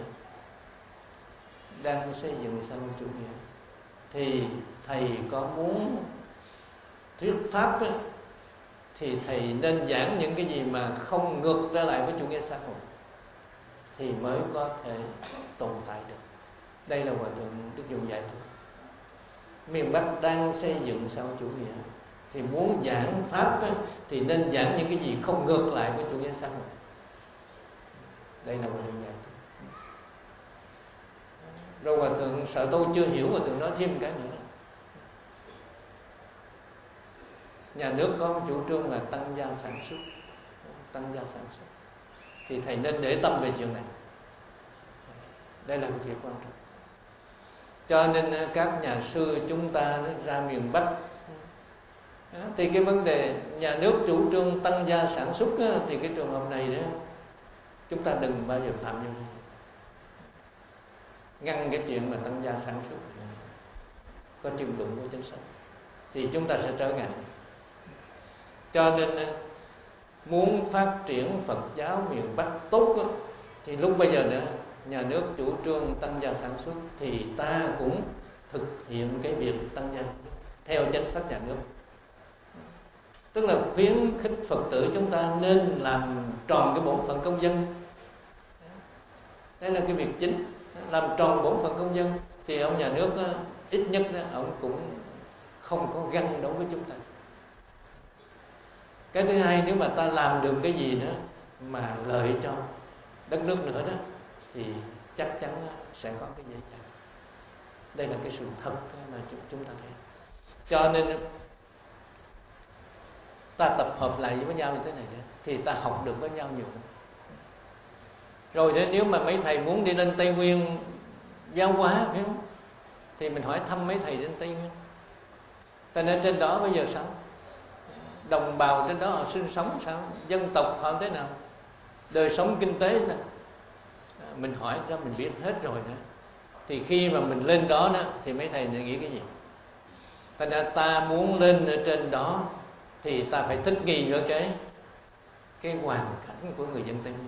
đang xây dựng xã hội chủ nghĩa, thì thầy có muốn thuyết pháp thì thầy nên giảng những cái gì mà không ngược trở lại với chủ nghĩa xã hội thì mới có thể tồn tại được. Đây là Hòa Thượng Đức Dụng dạy thôi. Miền Bắc đang xây dựng xã hội chủ nghĩa, thì muốn giảng pháp á, thì nên giảng những cái gì không ngược lại với chủ nghĩa xã hội. Đây là Hòa Thượng dạy thôi. Rồi Hòa Thượng sợ tôi chưa hiểu, Hòa Thượng nói thêm cái nữa. Nhà nước có một chủ trương là tăng gia sản xuất, tăng gia sản xuất, thì thầy nên để tâm về chuyện này. Đây là một việc quan trọng. Cho nên các nhà sư chúng ta ra miền Bắc thì cái vấn đề nhà nước chủ trương tăng gia sản xuất á, thì cái trường hợp này đó chúng ta đừng bao giờ phạm vô, ngăn cái chuyện mà tăng gia sản xuất có chừng đụng của chính sách thì chúng ta sẽ trở ngại. Cho nên muốn phát triển Phật giáo miền Bắc tốt á, thì lúc bây giờ nữa nhà nước chủ trương tăng gia sản xuất thì ta cũng thực hiện cái việc tăng gia theo chính sách nhà nước. Tức là khuyến khích Phật tử chúng ta nên làm tròn cái bổn phận công dân. Đây là cái việc chính, làm tròn bổn phận công dân thì ông nhà nước đó, ít nhất đó, ông cũng không có găng đối với chúng ta. Cái thứ hai, nếu mà ta làm được cái gì đó mà lợi cho đất nước nữa đó thì chắc chắn sẽ có cái dễ dàng. Đây là cái sự thật mà chúng ta thấy. Cho nên ta tập hợp lại với nhau như thế này đó, thì ta học được với nhau nhiều lắm. Rồi đấy, nếu mà mấy thầy muốn đi lên Tây Nguyên giáo hóa phải không, thì mình hỏi thăm mấy thầy đến Tây Nguyên. Ta nên trên đó bây giờ sao, đồng bào trên đó họ sinh sống sao, dân tộc họ thế nào, đời sống kinh tế nào, mình hỏi đó mình biết hết rồi nữa. Thì khi mà mình lên đó đó thì mấy thầy nghĩ cái gì? Thành ra ta muốn lên ở trên đó thì ta phải thích nghi với cái cái hoàn cảnh của người dân Tây Nguyên.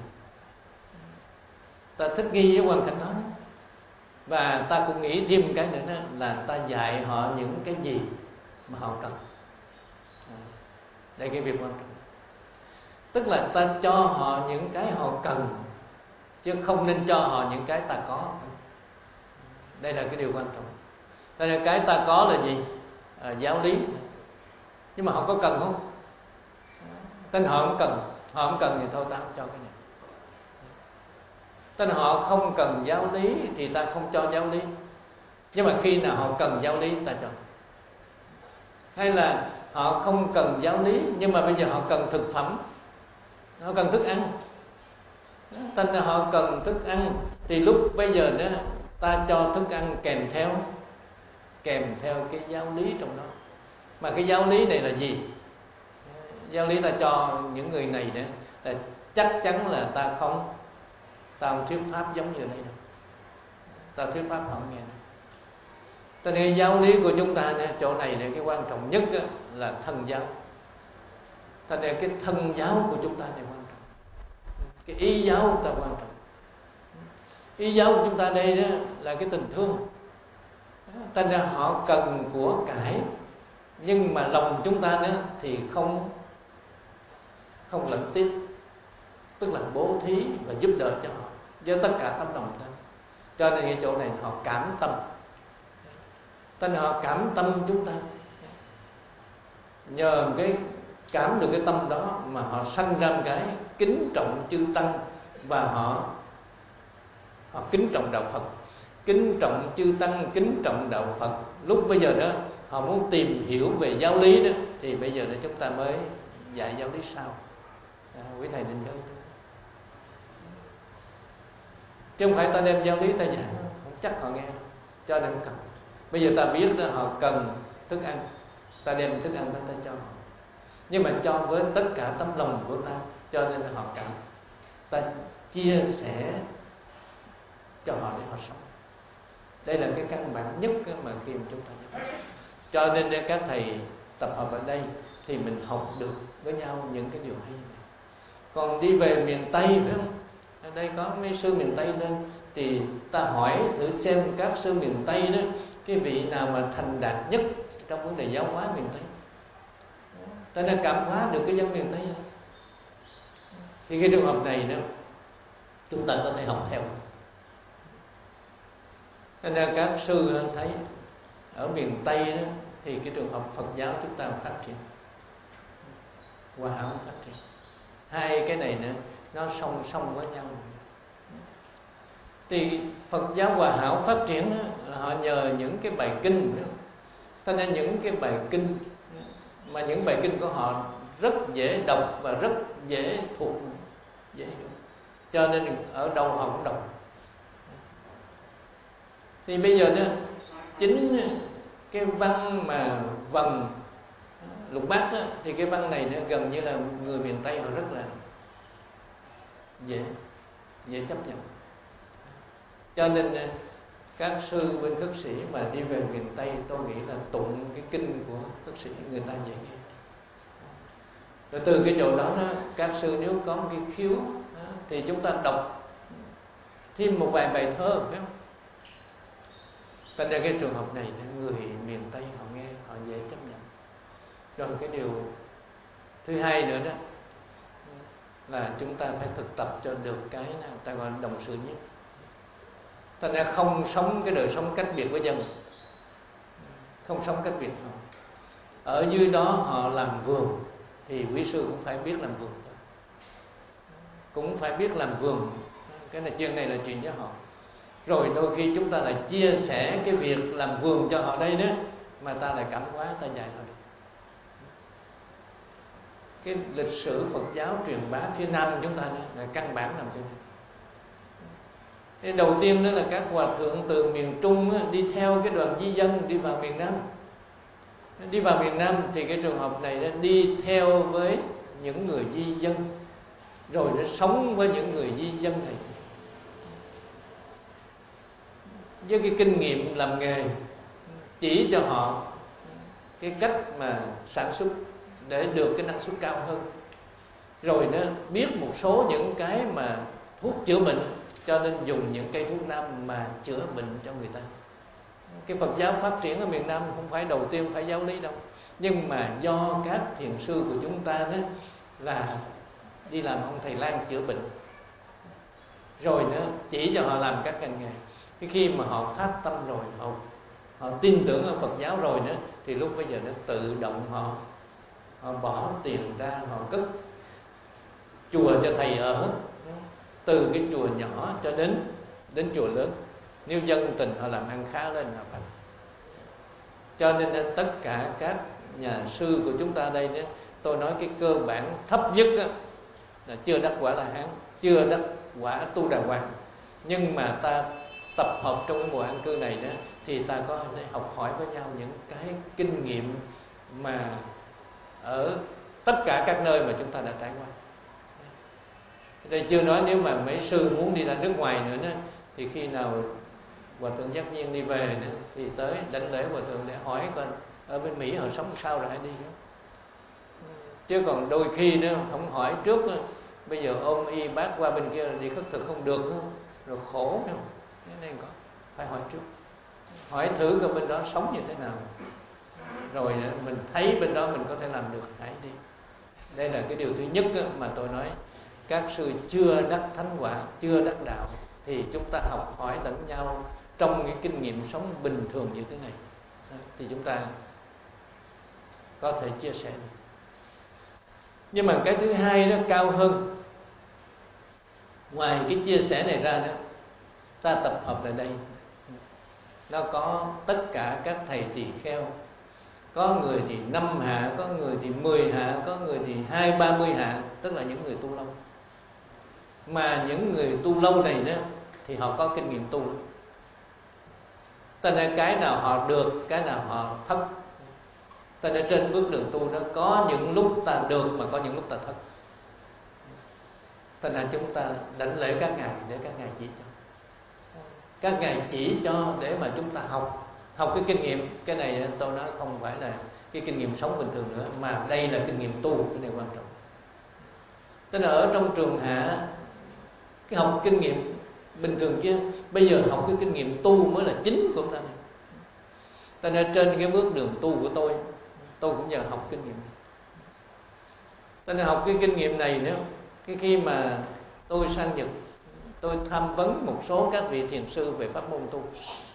Ta thích nghi với hoàn cảnh đó, đó. Và ta cũng nghĩ thêm cái nữa đó, là ta dạy họ những cái gì mà họ cần. Đây cái việc quan trọng. Tức là ta cho họ những cái họ cần, chứ không nên cho họ những cái ta có. Đây là cái điều quan trọng. Đây là cái ta có là gì? À, giáo lý. Nhưng mà họ có cần không? Tên họ không cần. Họ không cần thì thôi ta không cho cái này. Tên họ không cần giáo lý thì ta không cho giáo lý. Nhưng mà khi nào họ cần giáo lý ta cho. Hay là họ không cần giáo lý nhưng mà bây giờ họ cần thực phẩm, họ cần thức ăn, tên là họ cần thức ăn thì lúc bây giờ đó ta cho thức ăn kèm theo kèm theo cái giáo lý trong đó. Mà cái giáo lý này là gì? Giáo lý ta cho những người này đó là chắc chắn là ta không ta không thuyết pháp giống như đây đâu. Ta thuyết pháp họ không nghe. Cho nên giáo lý của chúng ta nè, chỗ này nè, cái quan trọng nhất á, là thân giáo. Cho nên cái thân giáo của chúng ta này quan trọng. Cái ý giáo của ta quan trọng. Ý giáo của chúng ta đây đó là cái tình thương. Cho nên họ cần của cải, nhưng mà lòng chúng ta nữa thì không không lẫn tiếp, tức là bố thí và giúp đỡ cho họ với tất cả tấm lòng ta. Cho nên cái chỗ này họ cảm tâm. Cho nên họ cảm tâm chúng ta. Nhờ cái cảm được cái tâm đó mà họ sanh ra một cái kính trọng chư tăng, và họ họ kính trọng đạo Phật, kính trọng chư tăng, kính trọng đạo Phật. Lúc bây giờ đó họ muốn tìm hiểu về giáo lý đó thì bây giờ đó chúng ta mới dạy giáo lý sau. À, quý thầy nên nhớ, chứ không phải ta đem giáo lý ta giảng không chắc họ nghe. Cho nên cần bây giờ ta biết là họ cần thức ăn, ta đem thức ăn ta, ta cho họ, nhưng mà cho với tất cả tấm lòng của ta, cho nên là họ cảm, ta chia sẻ cho họ để họ sống. Đây là cái căn bản nhất mà khi mà chúng ta nhớ. Cho nên các thầy tập hợp ở đây thì mình học được với nhau những cái điều hay này. Còn đi về miền Tây phải không? Ở đây có mấy sư miền Tây lên thì ta hỏi thử xem các sư miền Tây đó, cái vị nào mà thành đạt nhất trong vấn đề giáo hóa miền Tây ta đã cảm hóa được cái dân miền Tây. Thì cái trường hợp này đó chúng ta có thể học theo. Cho nên các sư thấy ở miền Tây đó thì cái trường hợp Phật giáo chúng ta phát triển, Hòa Hảo phát triển. Hai cái này nữa nó song song với nhau. Thì Phật giáo Hòa Hảo phát triển đó, là họ nhờ những cái bài kinh đó. Cho nên những cái bài kinh mà những bài kinh của họ rất dễ đọc và rất dễ thuộc, dễ hiểu, cho nên ở đâu họ cũng đọc. Thì bây giờ nữa, chính cái văn mà vần lục bát đó, thì cái văn này nữa gần như là người miền Tây họ rất là dễ dễ chấp nhận. Cho nên các sư bên khất sĩ mà đi về miền Tây, tôi nghĩ là tụng cái kinh của khất sĩ người ta dễ nghe. Rồi từ cái chỗ đó, đó các sư nếu có một cái khiếu đó, thì chúng ta đọc thêm một vài bài thơ, phải không? Thành ra cái trường hợp này người miền Tây họ nghe họ dễ chấp nhận. Rồi cái điều thứ hai nữa đó là chúng ta phải thực tập cho được cái nào ta gọi là đồng sự nhất. Ta đã không sống cái đời sống cách biệt với dân, không sống cách biệt họ. Ở dưới đó họ làm vườn thì quý sư cũng phải biết làm vườn thôi, cũng phải biết làm vườn. Cái này chuyện này là chuyện với họ. Rồi đôi khi chúng ta lại chia sẻ cái việc làm vườn cho họ đây đó, mà ta lại cảm hóa, ta dạy họ được. Cái lịch sử Phật giáo truyền bá phía Nam chúng ta đó, là căn bản nằm chỗ này. Cái đầu tiên đó là các hòa thượng từ miền Trung đó, đi theo cái đoàn di dân đi vào miền Nam. Đi vào miền Nam thì cái trường hợp này đó, đi theo với những người di dân, rồi nó sống với những người di dân này, với cái kinh nghiệm làm nghề, chỉ cho họ cái cách mà sản xuất để được cái năng suất cao hơn. Rồi nó biết một số những cái mà thuốc chữa bệnh, cho nên dùng những cây thuốc nam mà chữa bệnh cho người ta. Cái Phật giáo phát triển ở miền Nam không phải đầu tiên phải giáo lý đâu, nhưng mà do các thiền sư của chúng ta đó là đi làm ông thầy lang chữa bệnh, rồi nữa chỉ cho họ làm các ngành nghề. Cái khi mà họ phát tâm rồi, họ, họ tin tưởng ở Phật giáo rồi nữa, thì lúc bây giờ nó tự động họ họ bỏ tiền ra, họ cất chùa cho thầy ở, từ cái chùa nhỏ cho đến đến chùa lớn. Nếu dân tình họ làm ăn khá lên họ phải. Cho nên tất cả các nhà sư của chúng ta đây đó, tôi nói cái cơ bản thấp nhất đó, là chưa đắc quả La Hán, chưa đắc quả tu đà hoàng, nhưng mà ta tập hợp trong cái mùa an cư này đó, thì ta có thể học hỏi với nhau những cái kinh nghiệm mà ở tất cả các nơi mà chúng ta đã trải qua. Đây chưa nói nếu mà mấy sư muốn đi ra nước ngoài nữa đó, thì khi nào Hòa thượng Giác Nhiên đi về nữa, thì tới đảnh lễ Hòa thượng để hỏi coi ở bên Mỹ họ sống sao rồi hãy đi. Chứ còn đôi khi đó không hỏi trước đó, bây giờ ôm y bác qua bên kia đi khất thực không được không? Rồi khổ không? Nên có phải hỏi trước, hỏi thử coi bên đó sống như thế nào, rồi mình thấy bên đó mình có thể làm được hãy đi. Đây là cái điều thứ nhất mà tôi nói các sư chưa đắc thánh quả, chưa đắc đạo, thì chúng ta học hỏi lẫn nhau trong cái kinh nghiệm sống bình thường như thế này, thì chúng ta có thể chia sẻ được. Nhưng mà cái thứ hai nó cao hơn, ngoài cái chia sẻ này ra đó, ta tập hợp lại đây, nó có tất cả các thầy tỳ kheo, có người thì năm hạ, có người thì mười hạ, có người thì hai ba mươi hạ, tức là những người tu lâu. Mà những người tu lâu này đó thì họ có kinh nghiệm tu, cho nên cái nào họ được, cái nào họ thất. Cho nên trên bước đường tu đó có những lúc ta được mà có những lúc ta thất. Cho nên chúng ta đảnh lễ các ngài để các ngài chỉ cho, các ngài chỉ cho để mà chúng ta học học cái kinh nghiệm. Cái này tôi nói không phải là cái kinh nghiệm sống bình thường nữa, mà đây là kinh nghiệm tu, cái này quan trọng. Cho nên ở trong trường hạ, cái học kinh nghiệm bình thường chứ bây giờ học cái kinh nghiệm tu mới là chính của chúng ta này. Cho nên trên cái bước đường tu của tôi, tôi cũng nhờ học kinh nghiệm. Tôi học cái kinh nghiệm này nữa. Cái khi mà tôi sang Nhật, tôi tham vấn một số các vị thiền sư về pháp môn tu,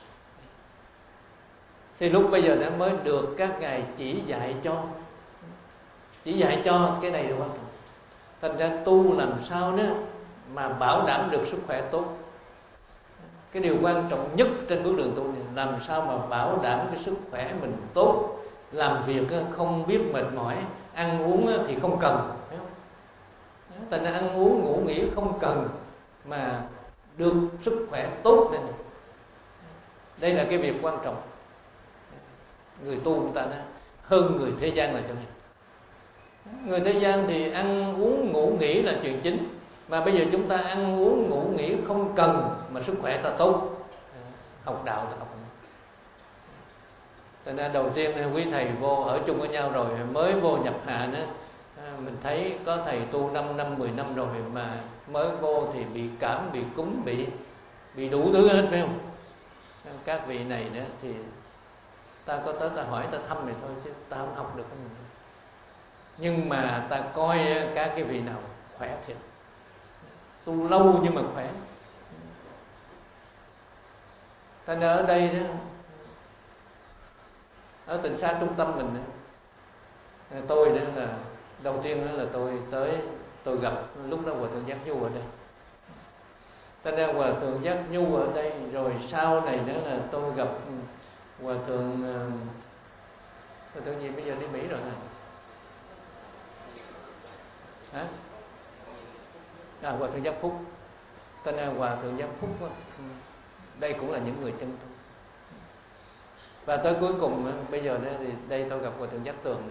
thì lúc bây giờ nó mới được các ngài chỉ dạy cho, chỉ dạy cho cái này là quan trọng. Thành ra tu làm sao đó mà bảo đảm được sức khỏe tốt. Cái điều quan trọng nhất trên bước đường tu này, làm sao mà bảo đảm cái sức khỏe mình tốt, làm việc không biết mệt mỏi, ăn uống thì không cần. Thành ra ăn uống ngủ nghỉ không cần, mà được sức khỏe tốt này. Đây là cái việc quan trọng. Người tu chúng ta hơn người thế gian là chỗ này. Người thế gian thì ăn uống ngủ nghỉ là chuyện chính, mà bây giờ chúng ta ăn uống ngủ nghỉ không cần, mà sức khỏe ta tốt. Học đạo ta học. Thành ra đầu tiên quý thầy vô ở chung với nhau rồi, mới vô nhập hạ nữa, mình thấy có thầy tu năm năm, mười năm rồi mà mới vô thì bị cảm, bị cúm, bị bị đủ thứ hết, phải không? Các vị này nữa thì ta có tới ta hỏi, ta thăm này thôi, chứ ta không học được. Nhưng mà ta coi các cái vị nào khỏe thiệt, tu lâu nhưng mà khỏe. Ta nên ở đây đó, ở Tịnh Xá trung tâm mình đó, tôi đó là đầu tiên đó là tôi tới, tôi gặp lúc đó Hòa Thượng Giác Nhu ở đây. Ta nên Hòa Thượng Giác Nhu ở đây, rồi sau này nữa là tôi gặp Hòa Thượng Hòa Thượng gì bây giờ đi Mỹ rồi nè, hả? À, Hòa Thượng Giác Phúc. Ta nên Hòa Thượng Giác Phúc đó. Đây cũng là những người chân tu. Và tới cuối cùng bây giờ thì đây tôi gặp Hòa Thượng Giác Tường.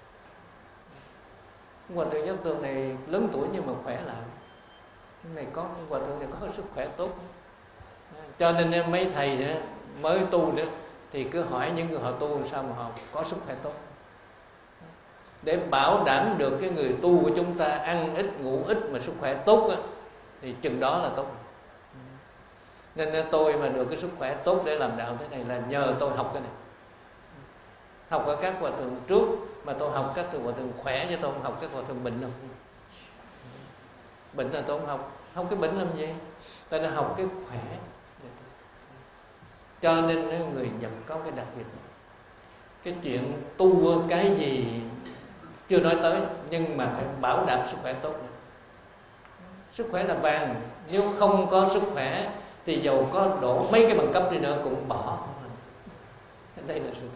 Hòa Thượng Giác Tường này lớn tuổi nhưng mà khỏe lại. Này có Hòa Thượng này có sức khỏe tốt. Cho nên mấy thầy nữa, mới tu nữa thì cứ hỏi những người họ tu làm sao mà họ có sức khỏe tốt, để bảo đảm được cái người tu của chúng ta ăn ít ngủ ít mà sức khỏe tốt đó, thì chừng đó là tốt. Nên tôi mà được cái sức khỏe tốt để làm đạo thế này là nhờ tôi học cái này. Học ở các hòa thượng trước, mà tôi học các hòa thượng khỏe, chứ tôi không học các hòa thượng bệnh đâu. Bệnh là tôi không học. Học cái bệnh làm gì? Tôi đã học cái khỏe. Cho nên người Nhật có cái đặc biệt, cái chuyện tu cái gì chưa nói tới, nhưng mà phải bảo đảm sức khỏe tốt. Sức khỏe là vàng. Nếu không có sức khỏe thì dầu có đổ mấy cái bằng cấp đi nữa cũng bỏ. Đây là sự thật.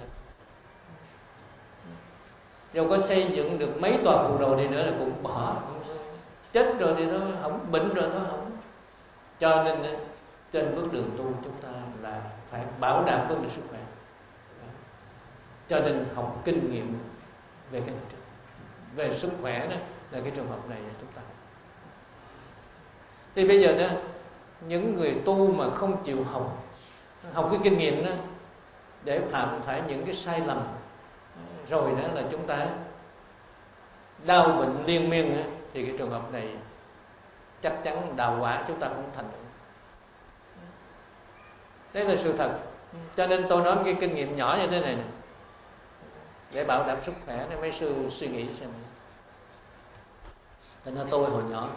Dầu có xây dựng được mấy tòa phù đồ đi nữa là cũng bỏ. Chết rồi thì nó không, bệnh rồi thôi không. Cho nên trên bước đường tu chúng ta là phải bảo đảm vấn đề sức khỏe. Cho nên học kinh nghiệm về cái này trước. Về sức khỏe đó là cái trường hợp này là chúng ta. Thì bây giờ đó, những người tu mà không chịu học, học cái kinh nghiệm đó, để phạm phải những cái sai lầm, rồi đó là chúng ta đau bệnh liên miên đó, thì cái trường hợp này chắc chắn đào quả chúng ta không thành được. Đấy là sự thật. Cho nên tôi nói cái kinh nghiệm nhỏ như thế này, này để bảo đảm sức khỏe, nên mấy sư suy nghĩ xem. Thế nên tôi hồi nhỏ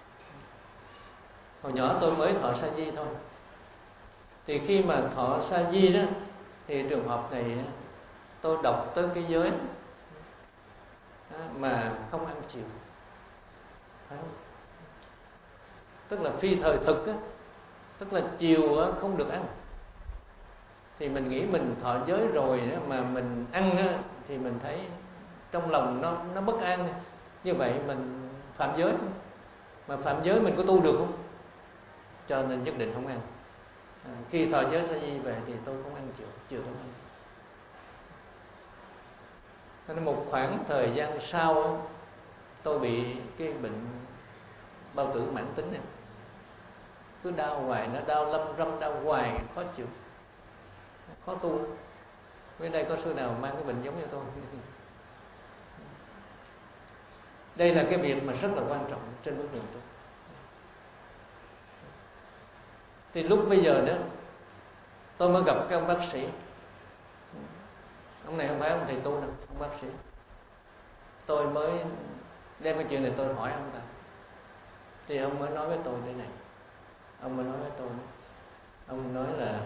Hồi nhỏ tôi mới thọ sa di thôi. Thì khi mà thọ sa di đó, thì trường hợp này tôi đọc tới cái giới mà không ăn chiều, phải không? Tức là phi thời thực á, tức là chiều á, không được ăn. Thì mình nghĩ mình thọ giới rồi đó, mà mình ăn á, thì mình thấy trong lòng nó nó bất an. Như vậy mình phạm giới. Mà phạm giới mình có tu được không? Cho nên nhất định không ăn. à, Khi thọ giới sa di về thì tôi không ăn chiều, chiều không ăn. Cho nên một khoảng thời gian sau á, tôi bị cái bệnh bao tử mãn tính này. Cứ đau hoài, nó đau lâm râm, đau hoài, khó chịu, khó tu. Bên đây có sư nào mang cái bệnh giống như tôi? Đây là cái việc mà rất là quan trọng trên bước đường tu. Thì lúc bây giờ đó, tôi mới gặp cái ông bác sĩ. Ông này không phải ông thầy tu đâu, ông bác sĩ. Tôi mới đem cái chuyện này tôi hỏi ông ta, thì ông mới nói với tôi thế này. Ông mới nói với tôi, ông nói là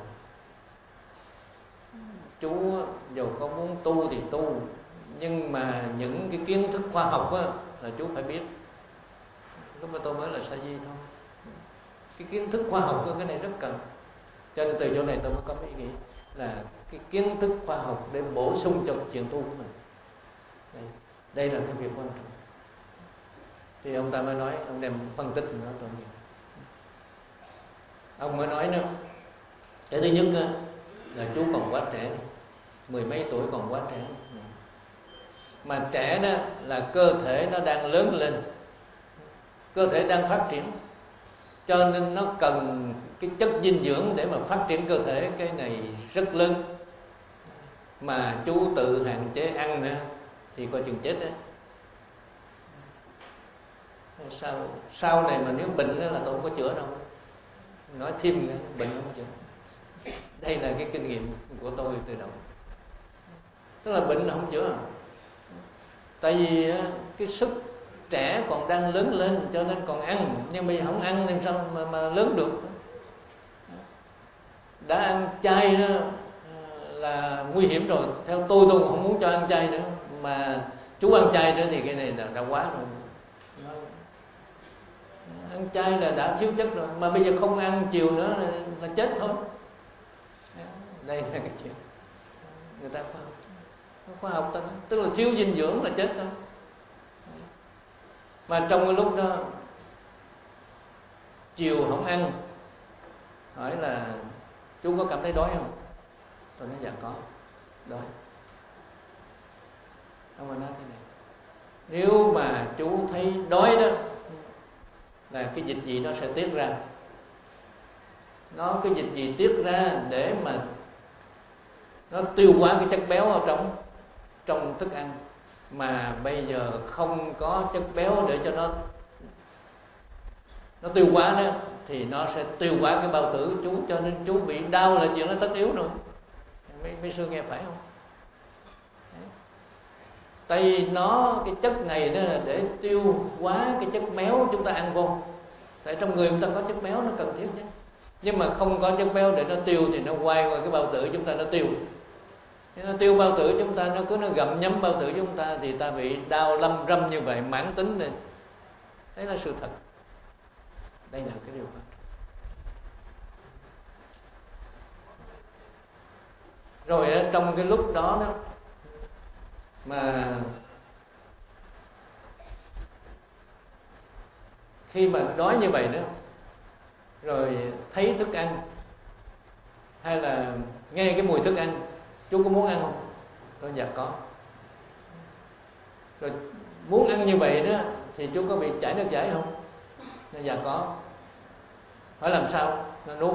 chú dù có muốn tu thì tu, nhưng mà những cái kiến thức khoa học á, là chú phải biết. Lúc mà tôi mới là sa di thôi, cái kiến thức khoa học cái này rất cần. Cho nên từ chỗ này tôi mới có ý nghĩ là cái kiến thức khoa học để bổ sung cho chuyện tu của mình. Đây, đây là cái việc quan trọng. Thì ông ta mới nói, ông đem phân tích nữa tôi nghe. Ông mới nói nữa, cái thứ nhất là chú còn quá trẻ này, mười mấy tuổi còn quá trẻ này. Mà trẻ đó là cơ thể nó đang lớn lên, cơ thể đang phát triển, cho nên nó cần cái chất dinh dưỡng để mà phát triển cơ thể. Cái này rất lớn, mà chú tự hạn chế ăn nữa thì coi chừng chết đấy. Sau, sau này mà nếu bệnh là tôi không có chữa đâu. Nói thêm nữa, bệnh không có chữa. Đây là cái kinh nghiệm của tôi từ đầu. Tức là bệnh là không chữa. Tại vì cái sức trẻ còn đang lớn lên cho nên còn ăn. Nhưng bây giờ không ăn thì sao mà, mà lớn được. Đã ăn chay đó là nguy hiểm rồi. Theo tôi tôi không muốn cho ăn chay nữa. Mà chú ăn chay nữa thì cái này đã, đã quá rồi. Ăn chay là đã thiếu chất rồi. Mà bây giờ không ăn chiều nữa là, là chết thôi. Đây là cái chuyện người ta khoa học. Khoa học ta nói, tức là thiếu dinh dưỡng là chết thôi. Mà trong cái lúc đó chiều không ăn, hỏi là chú có cảm thấy đói không? Tôi nói dạ có, đói. Ông ấy nói thế này, nếu mà chú thấy đói đó là cái dịch gì nó sẽ tiết ra. Nó cái dịch gì tiết ra để mà nó tiêu hóa cái chất béo ở trong trong thức ăn. Mà bây giờ không có chất béo để cho nó nó tiêu hóa đó, thì nó sẽ tiêu hóa cái bao tử chú, cho nên chú bị đau là chuyện nó tất yếu rồi. Mấy, mấy sư nghe phải không? Đấy. Tại vì nó cái chất này đó là để tiêu hóa cái chất béo chúng ta ăn vô. Tại trong người chúng ta có chất béo nó cần thiết nhé. Nhưng mà không có chất béo để nó tiêu thì nó quay qua cái bao tử chúng ta nó tiêu. Nếu nó tiêu bao tử chúng ta, nó cứ nó gặm nhấm bao tử chúng ta thì ta bị đau lâm râm như vậy, mãn tính này. Đấy là sự thật. Đây là cái điều quan trọng. Rồi trong cái lúc đó đó mà khi mà đói như vậy đó, rồi thấy thức ăn hay là nghe cái mùi thức ăn, chú có muốn ăn không? Tôi dạ có. Rồi muốn ăn như vậy đó thì chú có bị chảy nước dãi không? Tôi dạ có. Hỏi làm sao? Nó nuốt.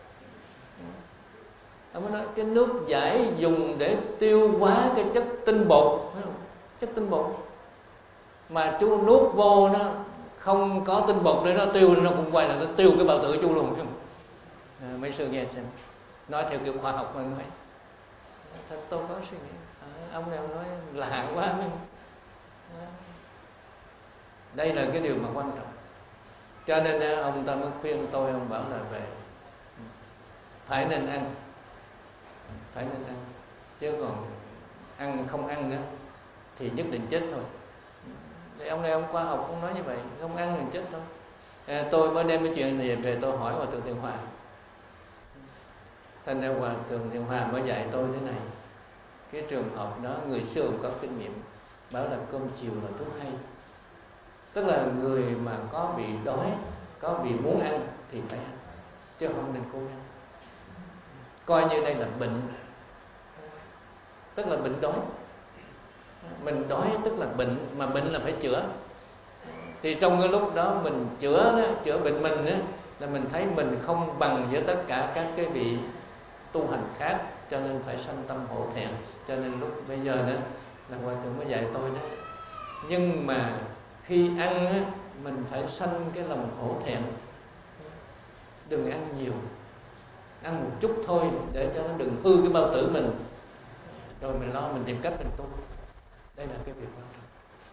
Ông nói cái nước dãi dùng để tiêu hóa cái chất tinh bột, thấy không? Chất tinh bột mà chú nuốt vô nó không có tinh bột để nó tiêu, nó cũng quay lại nó tiêu cái bao tử chú luôn. À, mấy sư nghe xem, nói theo kiểu khoa học mà nói. Thật tôi có suy nghĩ, à, ông này ông nói lạ quá. À, đây là cái điều mà quan trọng. Cho nên ông ta mới khuyên tôi, ông bảo là về phải nên ăn, phải nên ăn, chứ còn ăn không ăn nữa thì nhất định chết thôi. Thì ông này ông khoa học cũng nói như vậy, không ăn thì chết thôi. À, tôi mới đem cái chuyện này về tôi hỏi Hòa Thượng Thiện Hòa. Thành ra Hòa Thượng Thiện Hòa mới dạy tôi thế này. Cái trường hợp đó người xưa cũng có kinh nghiệm, bảo là cơm chiều là thuốc hay. Tức là người mà có bị đói, có bị muốn ăn thì phải ăn, chứ không nên cố ăn. Coi như đây là bệnh, tức là bệnh đói. Mình đói tức là bệnh, mà bệnh là phải chữa. Thì trong cái lúc đó mình chữa đó, chữa bệnh mình đó, là mình thấy mình không bằng với tất cả các cái vị tu hành khác, cho nên phải sanh tâm hổ thẹn. Cho nên lúc bây giờ đó là Hòa Thượng mới dạy tôi đó. Nhưng mà khi ăn á, mình phải sanh cái lòng hổ thẹn. Đừng ăn nhiều, ăn một chút thôi để cho nó đừng hư cái bao tử mình. Rồi mình lo mình tìm cách mình tu. Đây là cái việc quan trọng.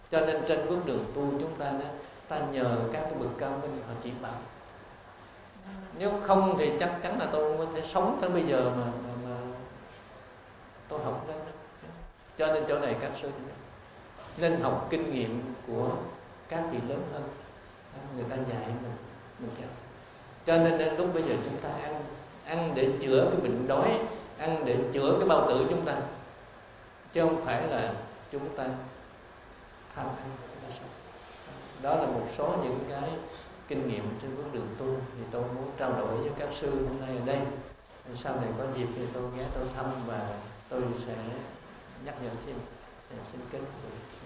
Cho nên trên bước đường tu chúng ta đó, ta nhờ các cái bậc cao minh họ chỉ bảo. Nếu không thì chắc chắn là tôi không có thể sống tới bây giờ mà, mà, mà tôi học lên đó. Cho nên chỗ này các sư nên học kinh nghiệm của các vị lớn hơn, người ta dạy mình mình theo. Cho nên đến lúc bây giờ chúng ta ăn ăn để chữa cái bệnh đói, ăn để chữa cái bao tử chúng ta, chứ không phải là chúng ta tham ăn. Đó là một số những cái kinh nghiệm trên bước đường tu thì tôi muốn trao đổi với các sư hôm nay ở đây. Sau này có dịp thì tôi ghé tôi thăm và tôi sẽ nhắc nhở thêm. Xin kính thưa.